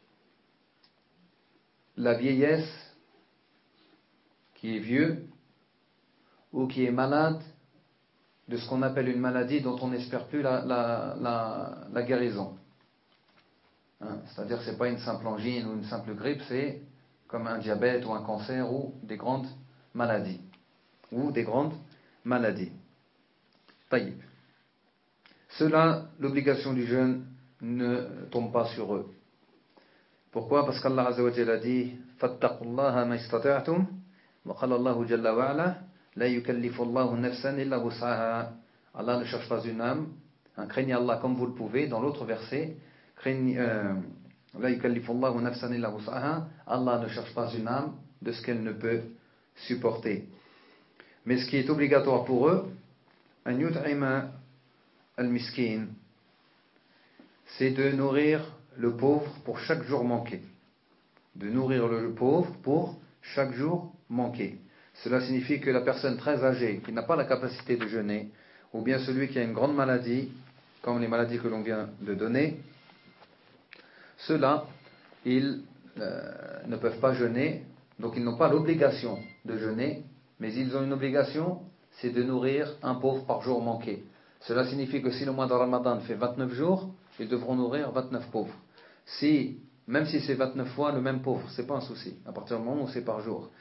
la vieillesse, qui est vieux, ou qui est malade de ce qu'on appelle une maladie dont on n'espère plus la, la, la, la guérison. Hein, c'est-à-dire que ce n'est pas une simple angine ou une simple grippe, c'est comme un diabète ou un cancer ou des grandes maladies. Ou des grandes maladies. Taïb. Cela, l'obligation du jeûne ne tombe pas sur eux. Pourquoi? Parce qu'Allah Azza wa Jalla a dit fattaqullaha ma istata'tum wa qala Allahu jalla wa ala la yukallifu Allahu nafsan illa wus'aha. Allah ne cherche pas une âme, hein, craignez Allah comme vous le pouvez. Dans l'autre verset, craignez euh, la yukallifu Allahu nafsan illa wus'aha. Allah ne cherche pas une âme de ce qu'elle ne peut supporter. Mais ce qui est obligatoire pour eux, an yut'ima al-miskin, c'est de nourrir le pauvre pour chaque jour manqué. De nourrir le pauvre pour chaque jour manqué. Cela signifie que la personne très âgée, qui n'a pas la capacité de jeûner, ou bien celui qui a une grande maladie, comme les maladies que l'on vient de donner, ceux-là, ils euh, ne peuvent pas jeûner, donc ils n'ont pas l'obligation de jeûner, mais ils ont une obligation, c'est de nourrir un pauvre par jour manqué. Cela signifie que si le mois de Ramadan fait vingt-neuf jours, ils devront nourrir vingt-neuf pauvres. Si, même si c'est vingt-neuf fois le même pauvre, c'est pas un souci, à partir du moment où c'est par jour.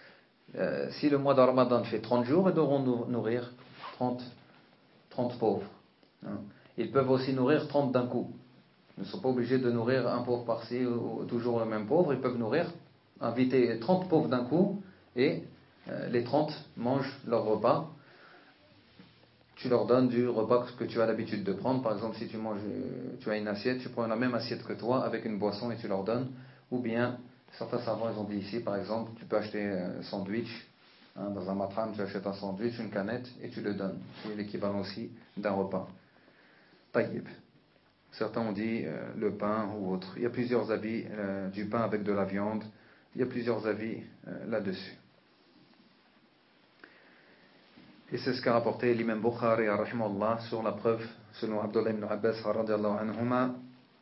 euh, si le mois de Ramadan fait trente jours, ils devront nourrir trente, trente pauvres. Hein. Ils peuvent aussi nourrir trente d'un coup. Ils ne sont pas obligés de nourrir un pauvre par-ci ou toujours le même pauvre. Ils peuvent nourrir, inviter trente pauvres d'un coup et euh, les trente mangent leur repas. Tu leur donnes du repas que tu as l'habitude de prendre. Par exemple, si tu manges, tu as une assiette, tu prends la même assiette que toi avec une boisson et tu leur donnes. Ou bien, certains savants, ils ont dit ici, par exemple, tu peux acheter un sandwich. Hein, dans un matram, tu achètes un sandwich, une canette et tu le donnes. C'est l'équivalent aussi d'un repas. Taïb. Certains ont dit euh, le pain ou autre. Il y a plusieurs avis, euh, du pain avec de la viande. Il y a plusieurs avis euh, là-dessus. Et c'est ce qu'a rapporté l'imam Bukhari rahimahullah sur la preuve selon Abdullah ibn Abbas radiyallahu anhuma,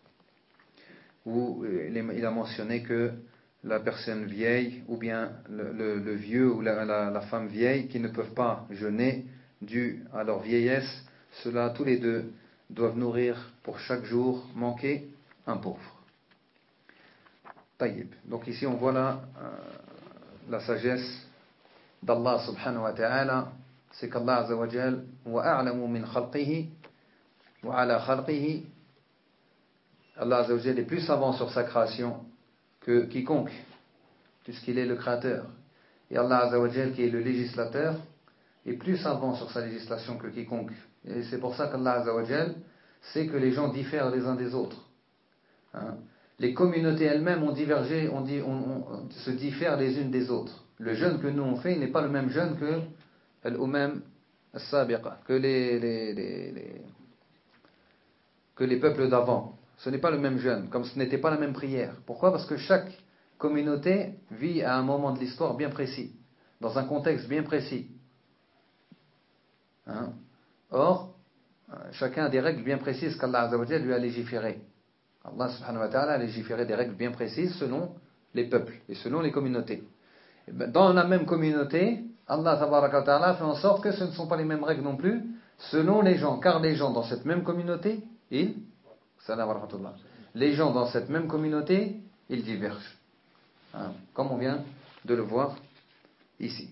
où il a mentionné que la personne vieille ou bien le, le, le vieux ou la, la, la femme vieille qui ne peuvent pas jeûner dû à leur vieillesse, ceux-là tous les deux doivent nourrir pour chaque jour manqué un pauvre. Taïb. Donc ici on voit là euh, la sagesse d'Allah subhanahu wa ta'ala. C'est qu'Allah Azza wa Jal wa a'lamu min khalqihi wa ala khalqihi. Allah Azza wa Jal est plus savant sur sa création que quiconque, puisqu'il est le créateur. Et Allah Azza wa Jal, qui est le législateur, est plus savant sur sa législation que quiconque. Et c'est pour ça qu'Allah Azza wa Jal sait que les gens diffèrent les uns des autres. Hein? Les communautés elles-mêmes ont divergé, on dit, on, on, se diffèrent les unes des autres. Le jeûne que nous on fait n'est pas le même jeûne que Al-Umam As-Sabiqa, que les, les, les, les, que les peuples d'avant. Ce n'est pas le même jeûne, comme ce n'était pas la même prière. Pourquoi ? Parce que chaque communauté vit à un moment de l'histoire bien précis, dans un contexte bien précis. Hein? Or, chacun a des règles bien précises qu'Allah Azza wa Jalla lui a légiférées. Allah subhanahu wa ta'ala a légiféré des règles bien précises selon les peuples et selon les communautés. Dans la même communauté, Allah tabaraka wa ta'ala fait en sorte que ce ne sont pas les mêmes règles non plus selon les gens, car les gens dans cette même communauté, ils, salam wa rahmatullah, les gens dans cette même communauté, ils divergent. Hein, comme on vient de le voir ici.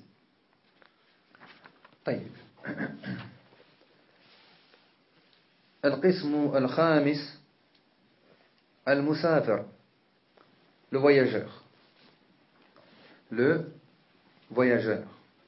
طيب. القسم الخامس المسافر, le voyageur. Le voyageur.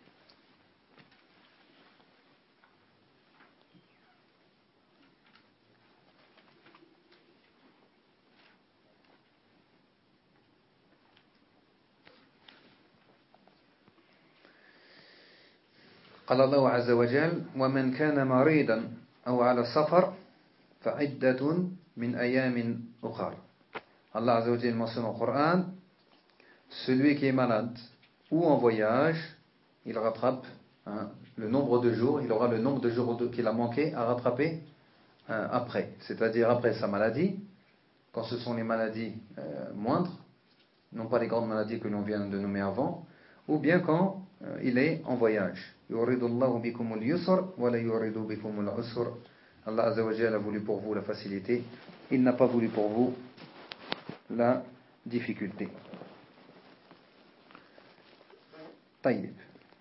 قال الله عز وجل ومن كان مريضا أو على سفر فعدة من أيام أخر. Allah Azza wa Jalla mentionne au Coran, celui qui est malade ou en voyage, il rattrape hein, le nombre de jours, il aura le nombre de jours qu'il a manqué à rattraper hein, après, c'est-à-dire après sa maladie, quand ce sont les maladies euh, moindres, non pas les grandes maladies que l'on vient de nommer avant, ou bien quand euh, il est en voyage. Allah Azza wa Jalla a voulu pour vous la facilité, il n'a pas voulu pour vous la difficulté. طيب.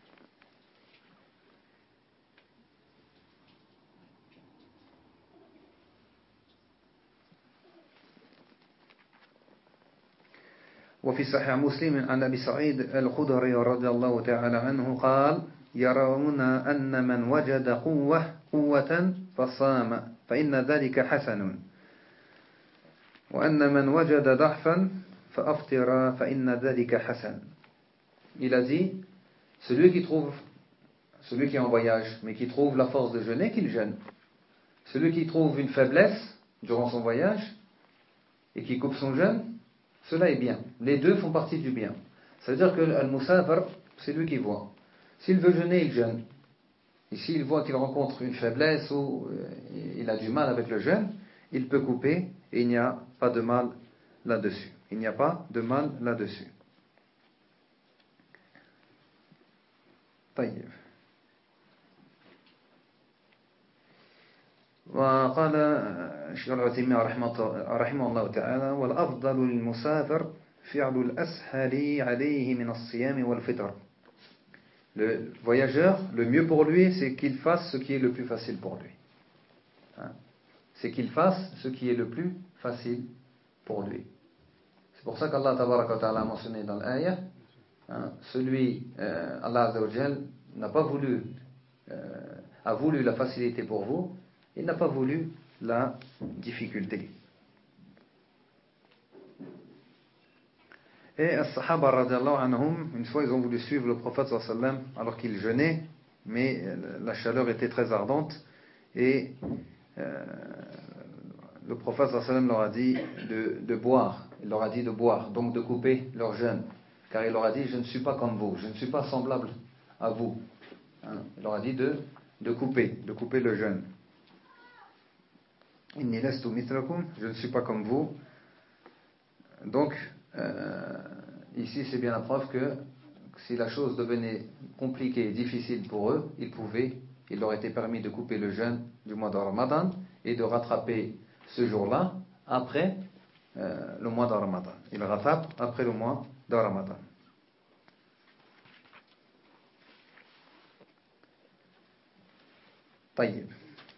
وفي صحيح مسلم عن أبي سعيد الخدري رضي الله تعالى عنه قال يرون أن من وجد قوة قوة فصام فإن ذلك حسن وأن من وجد ضعفا فأفطر فإن ذلك حسن. Il a dit, celui qui trouve, celui qui est en voyage, mais qui trouve la force de jeûner, qu'il jeûne. Celui qui trouve une faiblesse durant son voyage et qui coupe son jeûne, cela est bien. Les deux font partie du bien. Ça veut dire que Al-Musafir, c'est lui qui voit. S'il veut jeûner, il jeûne. Et s'il voit qu'il rencontre une faiblesse ou il a du mal avec le jeûne, il peut couper et il n'y a pas de mal là-dessus. Il n'y a pas de mal là-dessus. طيب. وقال الشيخ العثيمين رحمه الله تعالى والأفضل للمسافر فعل الأسهل عليه من الصيام والفطر. Le voyageur, le mieux pour lui, c'est qu'il fasse ce qui est le plus facile pour lui. Hein? C'est qu'il fasse ce qui est le plus facile pour lui. C'est pour ça qu'Allah Tabaraka wa Ta'ala a mentionné dans l'ayah, hein, celui, euh, Allah Azza wa Jal, n'a pas voulu, euh, a voulu la facilité pour vous, il n'a pas voulu la difficulté. Et as-sahaba radiallahu anhum, une fois ils ont voulu suivre le prophète sallallahu alayhi wa sallam alors qu'il jeûnait, mais la chaleur était très ardente et euh, le prophète sallallahu alayhi wa sallam leur a dit de, de boire, il leur a dit de boire, donc de couper leur jeûne, car il leur a dit je ne suis pas comme vous, je ne suis pas semblable à vous. Hein, il leur a dit de, de couper, de couper le jeûne. Inni lastu mithrakum, je ne suis pas comme vous. Donc Euh, ici, c'est bien la preuve que si la chose devenait compliquée et difficile pour eux, ils pouvaient, il leur était permis de couper le jeûne du mois de Ramadan et de rattraper ce jour-là après euh, le mois de Ramadan. Ils rattrapent après le mois de Ramadan. طيب.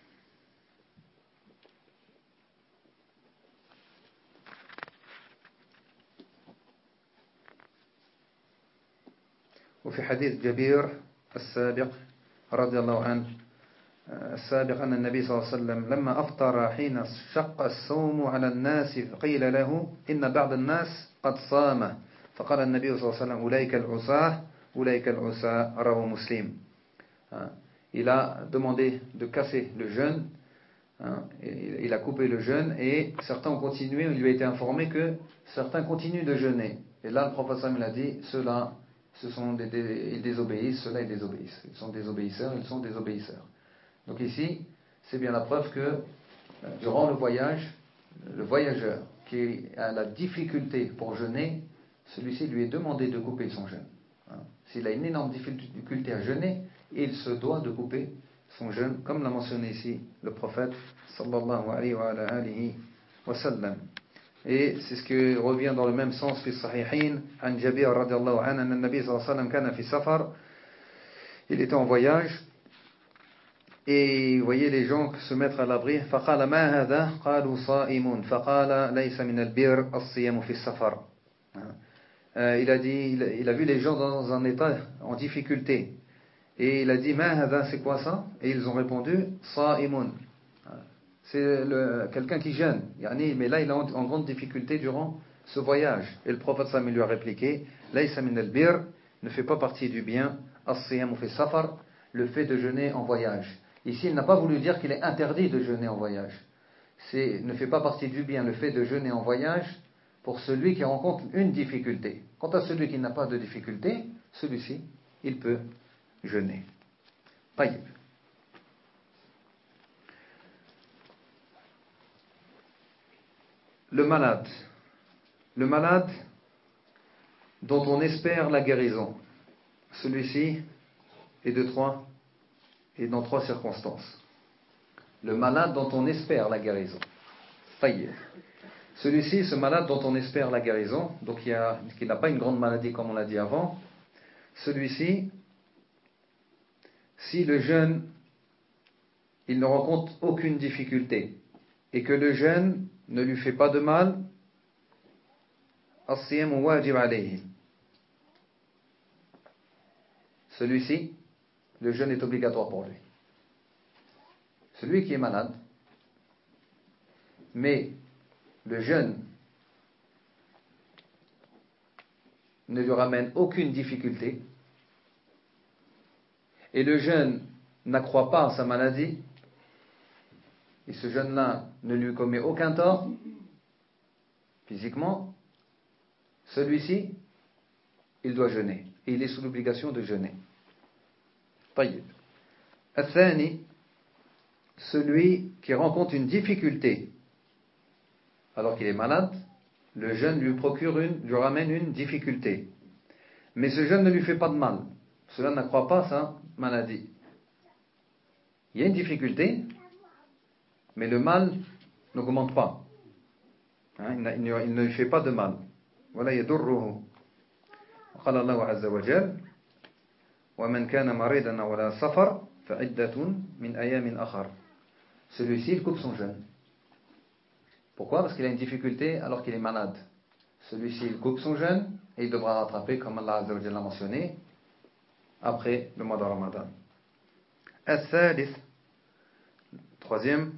وفي حديث جبير السابق رضي الله عنه السابق أن النبي صلى الله عليه وسلم لما أفطر حين شق الصوم على الناس قيل له إن بعض الناس قد صام فقال النبي صلى الله عليه وسلم أولئك العصاة أولئك العصاة رواه مسلم. Il a demandé de casser le jeûne, il a coupé le jeûne et certains ont continué, il lui a été informé que certains continuent de jeûner. Et là le prophète Samuel a dit ceux-là ce sont des, des, ils désobéissent, ceux-là ils désobéissent. Ils sont désobéisseurs, ils sont désobéisseurs. Donc ici, c'est bien la preuve que euh, durant le voyage, le voyageur qui a la difficulté pour jeûner, celui-ci lui est demandé de couper son jeûne. Hein. S'il a une énorme difficulté à jeûner, il se doit de couper son jeûne, comme l'a mentionné ici le prophète sallallahu alayhi wa alihi wa sallam. Et c'est ce qui revient dans le même sens في الصحيحين عن جابر رضي الله عنه أن النبي صلى الله عليه وسلم كان في سفر. Il était en voyage et il voyait les gens se mettre à l'abri. فقال ما هذا قالوا صائمون فقال ليس من البر الصيام في السفر. Il a dit, il, il a vu les gens dans un état en difficulté et il a dit ما هذا, c'est quoi ça? Et ils ont répondu صائمون. C'est quelqu'un qui jeûne, mais là il est en, en grande difficulté durant ce voyage. Et le prophète Samuel lui a répliqué Laysa min al-bir, ne fait pas partie du bien, as-siyam fi safar, le fait de jeûner en voyage. Ici il n'a pas voulu dire qu'il est interdit de jeûner en voyage. C'est ne fait pas partie du bien le fait de jeûner en voyage pour celui qui rencontre une difficulté. Quant à celui qui n'a pas de difficulté, celui-ci, il peut jeûner. Taïb. Le malade, le malade dont on espère la guérison, celui-ci est de trois et dans trois circonstances. Le malade dont on espère la guérison, taïr. Celui-ci, ce malade dont on espère la guérison, donc il a, qui n'a pas une grande maladie comme on l'a dit avant, celui-ci, si le jeûne, il ne rencontre aucune difficulté et que le jeûne ne lui fait pas de mal, as-siyam wajib alayhi. Celui-ci, le jeûne est obligatoire pour lui. Celui qui est malade, mais le jeûne ne lui ramène aucune difficulté, et le jeûne n'accroît pas sa maladie, et ce jeûne-là ne lui commet aucun tort, physiquement, celui-ci, il doit jeûner. Et il est sous l'obligation de jeûner. Taïb. Athani, celui qui rencontre une difficulté, alors qu'il est malade, le jeûne lui procure une, lui ramène une difficulté. Mais ce jeûne ne lui fait pas de mal. Cela n'accroît pas sa maladie. Il y a une difficulté, mais le mal n'augmente pas. Hein, il, ne, il ne lui fait pas de mal. Voilà, yadurruhu. قال الله عز وجل وَمَنْ كَانَ مَرِيضًا أَوْ عَلَى سَفَرٍ فَعِدَّةٌ مِنْ أَيَّامٍ أُخَرَ. Celui-ci, il coupe son jeûne. Pourquoi? Parce qu'il a une difficulté alors qu'il est malade. Celui-ci, il coupe son jeûne et il devra rattraper, comme Allah Azza wa Jalla l'a mentionné, après le mois de Ramadan. Al-Thalith, troisième,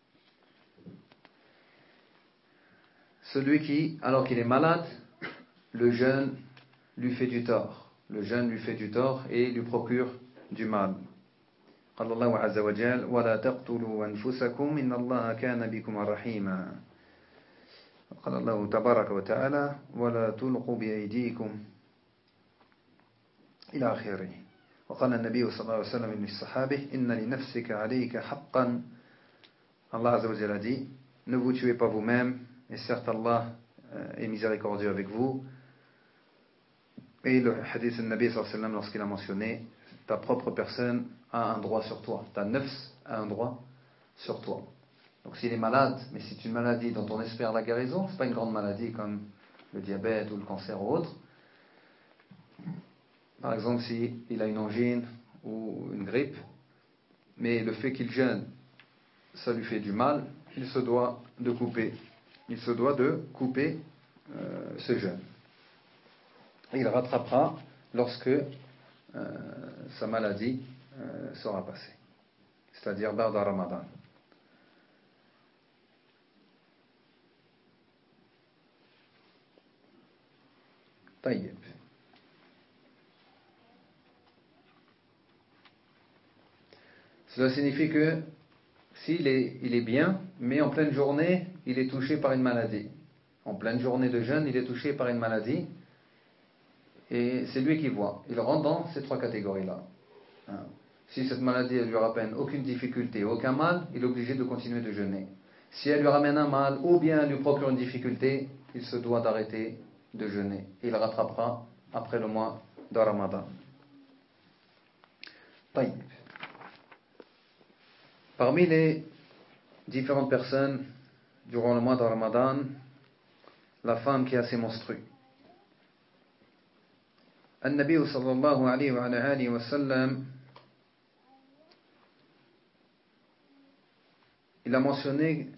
celui qui, alors qu'il est malade, le jeûne lui fait du tort. Le jeûne lui fait du tort et lui procure du mal. قال الله عز وجل ولا تقتلوا أنفسكم إن الله كان بكم رحيما. قال الله تبارك وتعالى ولا تلقوا بأيديكم إلى آخره. وقال النبي صلى الله عليه وسلم للصحابة إن لنفسك عليك حقا. Allah Azza wa Jalla a dit ne vous tuez pas vous-même et certes Allah est miséricordieux avec vous. Et le hadith du Nabi sallallahu alayhi wa sallam, lorsqu'il a mentionné ta propre personne a un droit sur toi, ta nafs a un droit sur toi. Donc s'il est malade, mais c'est une maladie dont on espère la guérison, c'est pas une grande maladie comme le diabète ou le cancer ou autre. Par exemple, s'il a une angine ou une grippe, mais le fait qu'il jeûne, ça lui fait du mal, il se doit de couper, il se doit de couper euh, ce jeûne. Et il rattrapera lorsque euh, sa maladie euh, sera passée, c'est-à-dire ba'da Ramadan. Taïeb. Cela signifie que s'il est, il est bien, mais en pleine journée, il est touché par une maladie. En pleine journée de jeûne, il est touché par une maladie. Et c'est lui qui voit. Il rentre dans ces trois catégories-là. Si cette maladie elle lui ramène aucune difficulté, aucun mal, il est obligé de continuer de jeûner. Si elle lui ramène un mal ou bien elle lui procure une difficulté, il se doit d'arrêter de jeûner. Il rattrapera après le mois de Ramadan. Taïb. Parmi les différentes personnes durant le mois de Ramadan, la femme qui a ses menstrues. النبي صلى الله عليه وعلى آله وسلم il a mentionné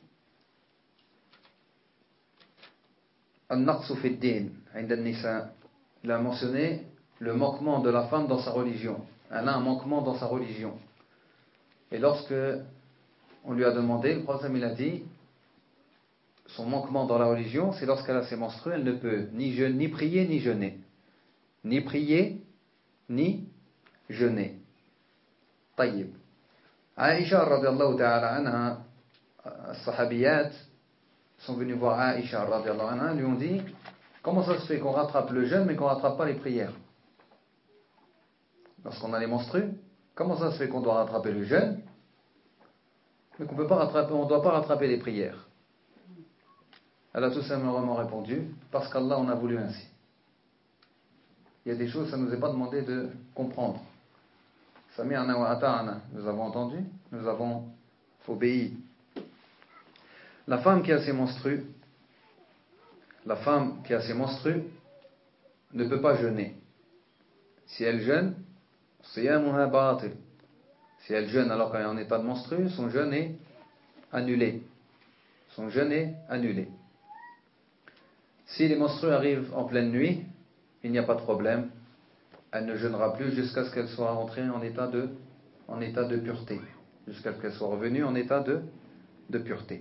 النقص في الدين عند النساء. Il a mentionné le manquement de la femme dans sa religion. Elle a un manquement dans sa religion. Et lorsque on lui a demandé, le prophète il a dit son manquement dans la religion, c'est lorsqu'elle a ses menstrues, elle ne peut ni jeûner, ni prier, ni jeûner. Ni prier, ni jeûner. Taïb. Aïcha radiallahu ta'ala anha, sahabiyat sont venus voir Aïcha radiallahu anha, lui ont dit comment ça se fait qu'on rattrape le jeûne mais qu'on ne rattrape pas les prières? Lorsqu'on a les menstrues, comment ça se fait qu'on doit rattraper le jeûne mais qu'on peut pas rattraper, on ne doit pas rattraper les prières? Elle a tout simplement répondu parce qu'Allah en a voulu ainsi. Il y a des choses, ça ne nous est pas demandé de comprendre. Sami'na wa ata'na, nous avons entendu, nous avons obéi. La femme qui a ses menstrues, la femme qui a ses menstrues ne peut pas jeûner. Si elle jeûne, siyamuha batil. Si elle jeûne alors qu'elle est en état de menstrue, son jeûne est annulé. Son jeûne est annulé. Si les menstrues arrivent en pleine nuit, il n'y a pas de problème. Elle ne jeûnera plus jusqu'à ce qu'elle soit entrée en état de, en état de pureté. Jusqu'à ce qu'elle soit revenue en état de, de pureté.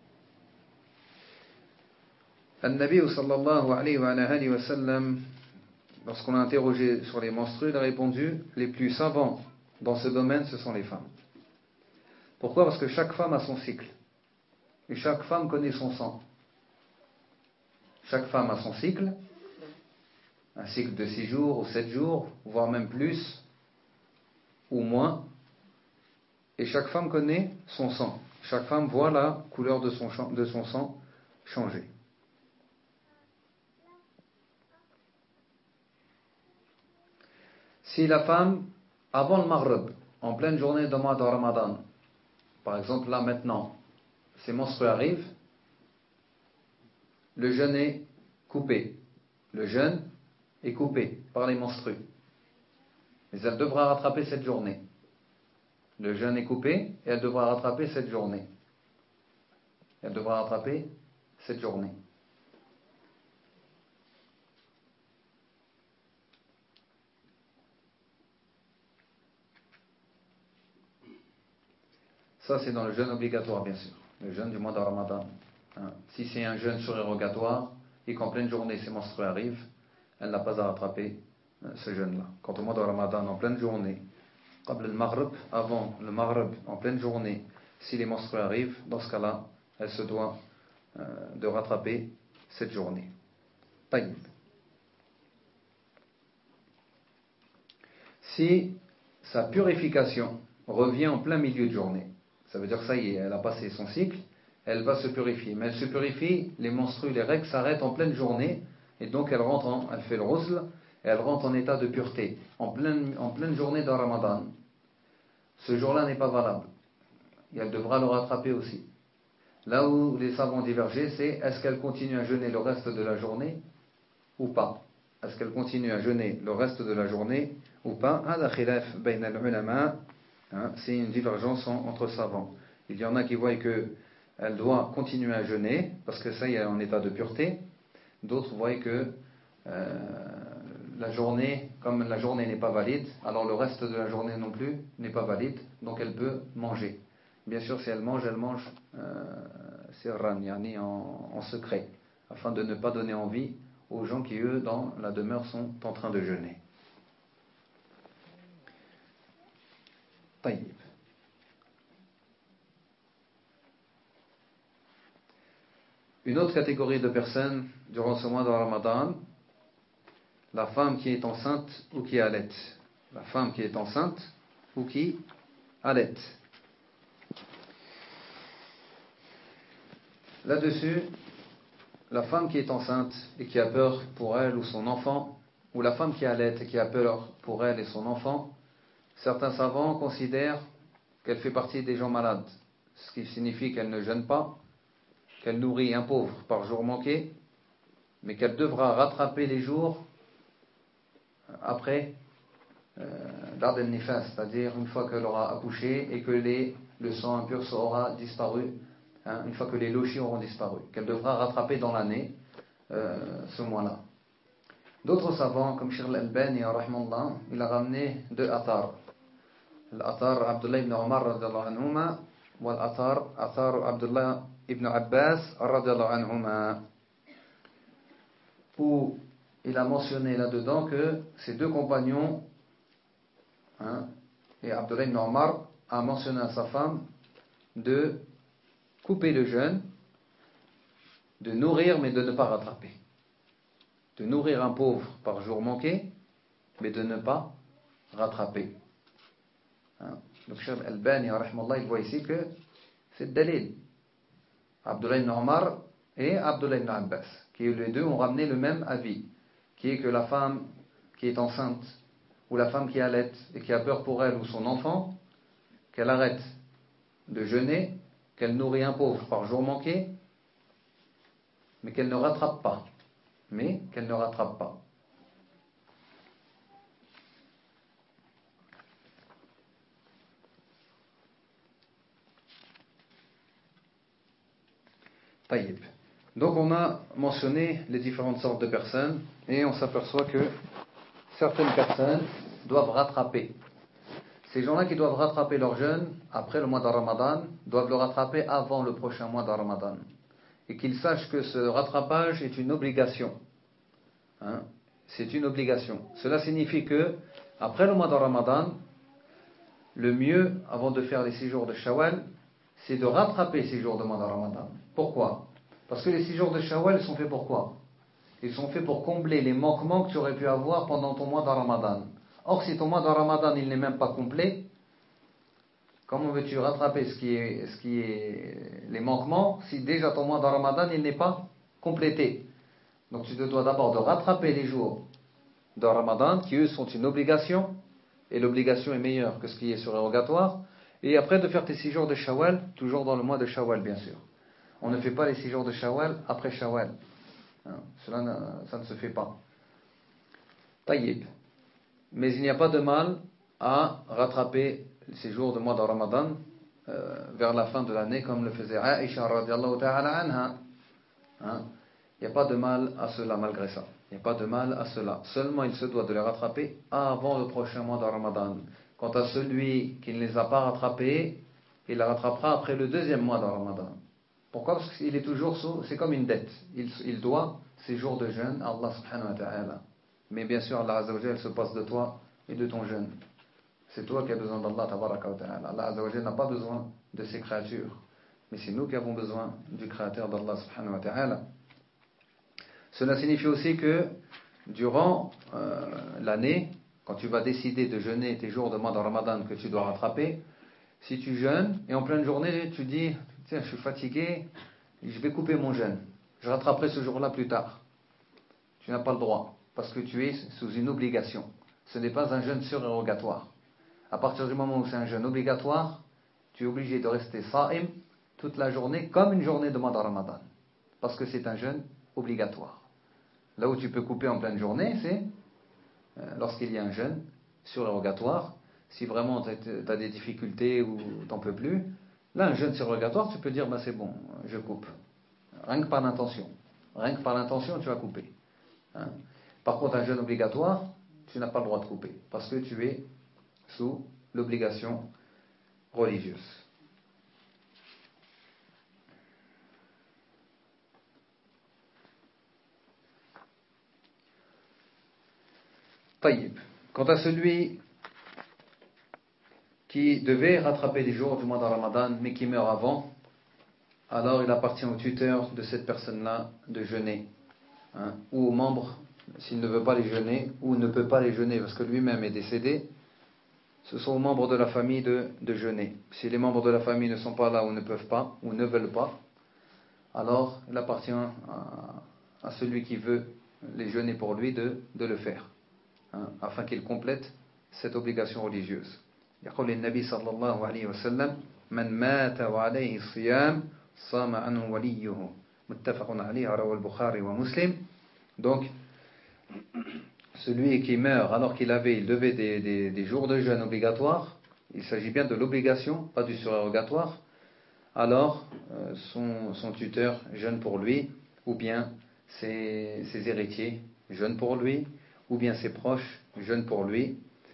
Al-Nabi sallallahu alayhi wa alayhi wa sallam, lorsqu'on a interrogé sur les menstrues, il a répondu les plus savants dans ce domaine, ce sont les femmes. Pourquoi? Parce que chaque femme a son cycle. Et chaque femme connaît son sang. Chaque femme a son cycle. Un cycle de six jours ou sept jours, voire même plus ou moins. Et chaque femme connaît son sang. Chaque femme voit la couleur de son, de son sang changer. Si la femme, avant le Maghrib, en pleine journée de mois de Ramadan, par exemple là maintenant, ses menstrues arrivent, le jeûne est coupé. Le jeûne est coupé par les menstrues. Mais elle devra rattraper cette journée. Le jeûne est coupé et elle devra rattraper cette journée. Elle devra rattraper cette journée. Ça, c'est dans le jeûne obligatoire, bien sûr. Le jeûne du mois de Ramadan. Hein. Si c'est un jeûne surérogatoire et qu'en pleine journée ses menstrues arrivent, elle n'a pas à rattraper euh, ce jeûne-là. Quant au mois de Ramadan, en pleine journée, qabl al-maghrib, avant le maghrib, en pleine journée, si les menstrues arrivent, dans ce cas-là, elle se doit euh, de rattraper cette journée. Taïb. Si sa purification revient en plein milieu de journée, ça veut dire que ça y est, elle a passé son cycle, elle va se purifier. Mais elle se purifie, les menstrues, les règles s'arrêtent en pleine journée, et donc elle rentre en, elle fait le ghusl, et elle rentre en état de pureté, en pleine, en pleine journée de Ramadan. Ce jour-là n'est pas valable. Et elle devra le rattraper aussi. Là où les savants divergent, c'est est-ce qu'elle continue à jeûner le reste de la journée ou pas? Est-ce qu'elle continue à jeûner le reste de la journée ou pas? C'est une divergence entre savants. Il y en a qui voient qu'elle doit continuer à jeûner parce que ça y est, elle est en état de pureté. D'autres voient que euh, la journée, comme la journée n'est pas valide, alors le reste de la journée non plus n'est pas valide, donc elle peut manger. Bien sûr, si elle mange, elle mange euh, sirran, yani en, en secret, afin de ne pas donner envie aux gens qui, eux, dans la demeure, sont en train de jeûner. Taïb. Une autre catégorie de personnes durant ce mois de Ramadan, la femme qui est enceinte ou qui allait. La femme qui est enceinte ou qui allait. Là-dessus, la femme qui est enceinte et qui a peur pour elle ou son enfant, ou la femme qui allait et qui a peur pour elle et son enfant, certains savants considèrent qu'elle fait partie des gens malades, ce qui signifie qu'elle ne jeûne pas, qu'elle nourrit un pauvre par jour manqué, mais qu'elle devra rattraper les jours après euh, l'ard el-nifas, c'est-à-dire une fois qu'elle aura accouché et que les, le sang impur aura disparu, hein, une fois que les lochis auront disparu, qu'elle devra rattraper dans l'année euh, ce mois-là. D'autres savants, comme Cheikh al-Albani, il a ramené deux athars. L'athar Abdullah ibn Omar radiallahu anhuma, ou l'athar athar Abdullah ibn Abbas radiallahu anhuma, où il a mentionné là-dedans que ces deux compagnons, hein, et Abdullah ibn Omar a mentionné à sa femme de couper le jeûne, de nourrir mais de ne pas rattraper. De nourrir un pauvre par jour manqué, mais de ne pas rattraper. Hein. Donc Cheikh Al-Albani, il voit ici que c'est le dalil. Abdullah ibn Omar et Abdullah ibn Abbas, qui les deux ont ramené le même avis, qui est que la femme qui est enceinte, ou la femme qui allait et qui a peur pour elle ou son enfant, qu'elle arrête de jeûner, qu'elle nourrit un pauvre par jour manqué, mais qu'elle ne rattrape pas. Mais qu'elle ne rattrape pas. Taïb. Donc on a mentionné les différentes sortes de personnes et on s'aperçoit que certaines personnes doivent rattraper. Ces gens-là qui doivent rattraper leur jeûne après le mois de Ramadan doivent le rattraper avant le prochain mois de Ramadan. Et qu'ils sachent que ce rattrapage est une obligation. Hein? C'est une obligation. Cela signifie que après le mois de Ramadan, le mieux avant de faire les six jours de Shawwal, c'est de rattraper ces jours de mois de Ramadan. Pourquoi? Parce que les six jours de Shawwal sont faits pour quoi? Ils sont faits pour combler les manquements que tu aurais pu avoir pendant ton mois de Ramadan. Or, si ton mois de Ramadan il n'est même pas complet, comment veux-tu rattraper ce qui est, ce qui est les manquements si déjà ton mois de Ramadan il n'est pas complété? Donc tu te dois d'abord de rattraper les jours de Ramadan qui eux sont une obligation, et l'obligation est meilleure que ce qui est surérogatoire, et après de faire tes six jours de Shawwal, toujours dans le mois de Shawwal bien sûr. On ne fait pas les six jours de Shawwal après Shawwal. Hein, cela ne, ça ne se fait pas. Taïb. Mais il n'y a pas de mal à rattraper ces jours de mois de Ramadan euh, vers la fin de l'année, comme le faisait Aïcha radiallahu ta'ala anha. Hein? Il n'y a pas de mal à cela malgré ça. Il n'y a pas de mal à cela. Seulement, il se doit de les rattraper avant le prochain mois de Ramadan. Quant à celui qui ne les a pas rattrapés, il les rattrapera après le deuxième mois de Ramadan. Pourquoi? Parce qu'il est toujours sous, c'est comme une dette. Il, il doit ces jours de jeûne à Allah subhanahu wa ta'ala. Mais bien sûr, Allah azza wa jalla se passe de toi et de ton jeûne. C'est toi qui as besoin d'Allah tabaraka wa ta'ala. Allah azza wa jalla n'a pas besoin de ses créatures. Mais c'est nous qui avons besoin du créateur d'Allah subhanahu wa ta'ala. Cela signifie aussi que durant euh, l'année, quand tu vas décider de jeûner tes jours de mois de Ramadan que tu dois rattraper, si tu jeûnes et en pleine journée tu dis tiens, je suis fatigué, je vais couper mon jeûne, je rattraperai ce jour-là plus tard. Tu n'as pas le droit parce que tu es sous une obligation. Ce n'est pas un jeûne surérogatoire. À partir du moment où c'est un jeûne obligatoire, tu es obligé de rester sa'im toute la journée comme une journée de mois de Ramadan parce que c'est un jeûne obligatoire. Là où tu peux couper en pleine journée, c'est euh, lorsqu'il y a un jeûne surérogatoire. Si vraiment tu as des difficultés ou tu n'en peux plus, là, un jeûne surérogatoire, tu peux dire, bah, c'est bon, je coupe. Rien que par l'intention. Rien que par l'intention, tu vas couper. Hein? Par contre, un jeûne obligatoire, tu n'as pas le droit de couper, parce que tu es sous l'obligation religieuse. Taïb. Quant à celui qui devait rattraper les jours du mois de Ramadan, mais qui meurt avant, alors il appartient au tuteur de cette personne-là de jeûner. Hein, ou aux membres, s'il ne veut pas les jeûner, ou ne peut pas les jeûner parce que lui-même est décédé, ce sont aux membres de la famille de, de jeûner. Si les membres de la famille ne sont pas là ou ne peuvent pas, ou ne veulent pas, alors il appartient à, à celui qui veut les jeûner pour lui de, de le faire. Hein, afin qu'il complète cette obligation religieuse. يقول النبي صلى الله عليه وسلم من مات وعليه الصيام صام عنه وليه متفق عليه رواه البخاري ومسلم. Donc celui qui meurt alors qu'il avait il devait des, des, des jours de jeûne obligatoires, il s'agit bien de l'obligation, pas du surérogatoire, alors euh, son, son tuteur jeûne pour lui, ou bien ses, ses héritiers jeûnent pour lui, ou bien ses proches jeûnent pour lui.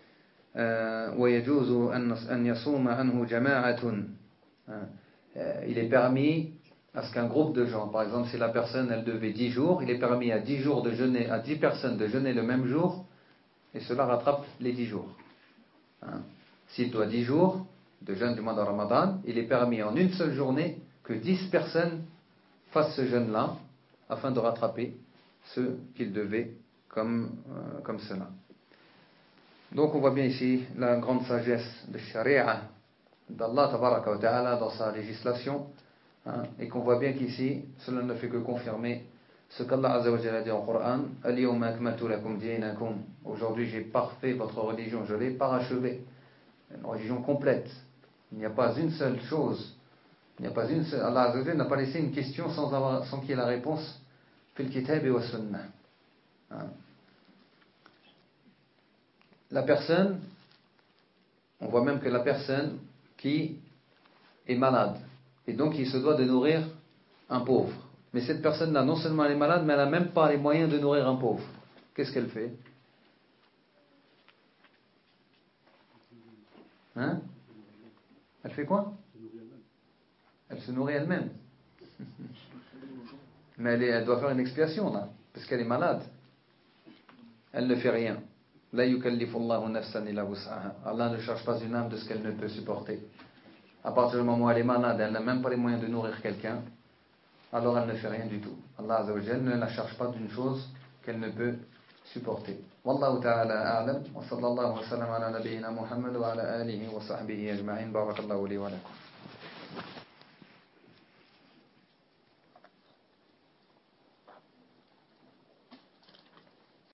ويجوز أن يصوم عنه جماعة. Il est permis à ce qu'un groupe de gens, par exemple si la personne elle devait dix jours, il est permis à dix jours de jeûner, à dix personnes de jeûner le même jour, et cela rattrape les dix jours. Hein? S'il doit dix jours de jeûne du mois de Ramadan, il est permis en une seule journée que dix personnes fassent ce jeûne-là, afin de rattraper ce qu'il devait comme, euh, comme cela. Donc on voit bien ici la grande sagesse de Sharia d'Allah tabaraka wa ta'ala dans sa législation, hein, et qu'on voit bien qu'ici cela ne fait que confirmer ce qu'Allah azza wa jalla dit en Coran: Al-yawma akmaltu lakum dinakum. Aujourd'hui j'ai parfait votre religion, je l'ai parachevée, une religion complète. Il n'y a pas une seule chose, il n'y a pas une seule, Allah azza wa jalla n'a pas laissé une question sans avoir, sans qu'il y ait la réponse fil kitab wa sunnah. Hein. La personne, on voit même que la personne qui est malade, et donc il se doit de nourrir un pauvre. Mais cette personne-là, non seulement elle est malade, mais elle n'a même pas les moyens de nourrir un pauvre. Qu'est-ce qu'elle fait? Hein? Elle fait quoi? Elle se nourrit elle-même. Mais elle, est, elle doit faire une expiation là, parce qu'elle est malade. Elle ne fait rien. La yukallifullahu nafsan illa wus'aha. Allah ne charge pas une âme de ce qu'elle ne peut supporter. À partir du moment où elle est malade, elle n'a même pas les moyens de nourrir quelqu'un, alors elle ne fait rien du tout. Allah azza wa jalla ne la charge pas d'une chose qu'elle ne peut supporter. Wallahu ta'ala a'lam wa sallallahu wa sallam ala nabiyyina Muhammad wa ala alihi wa sahbihi ajma'in. Barakallahu li wa lakum.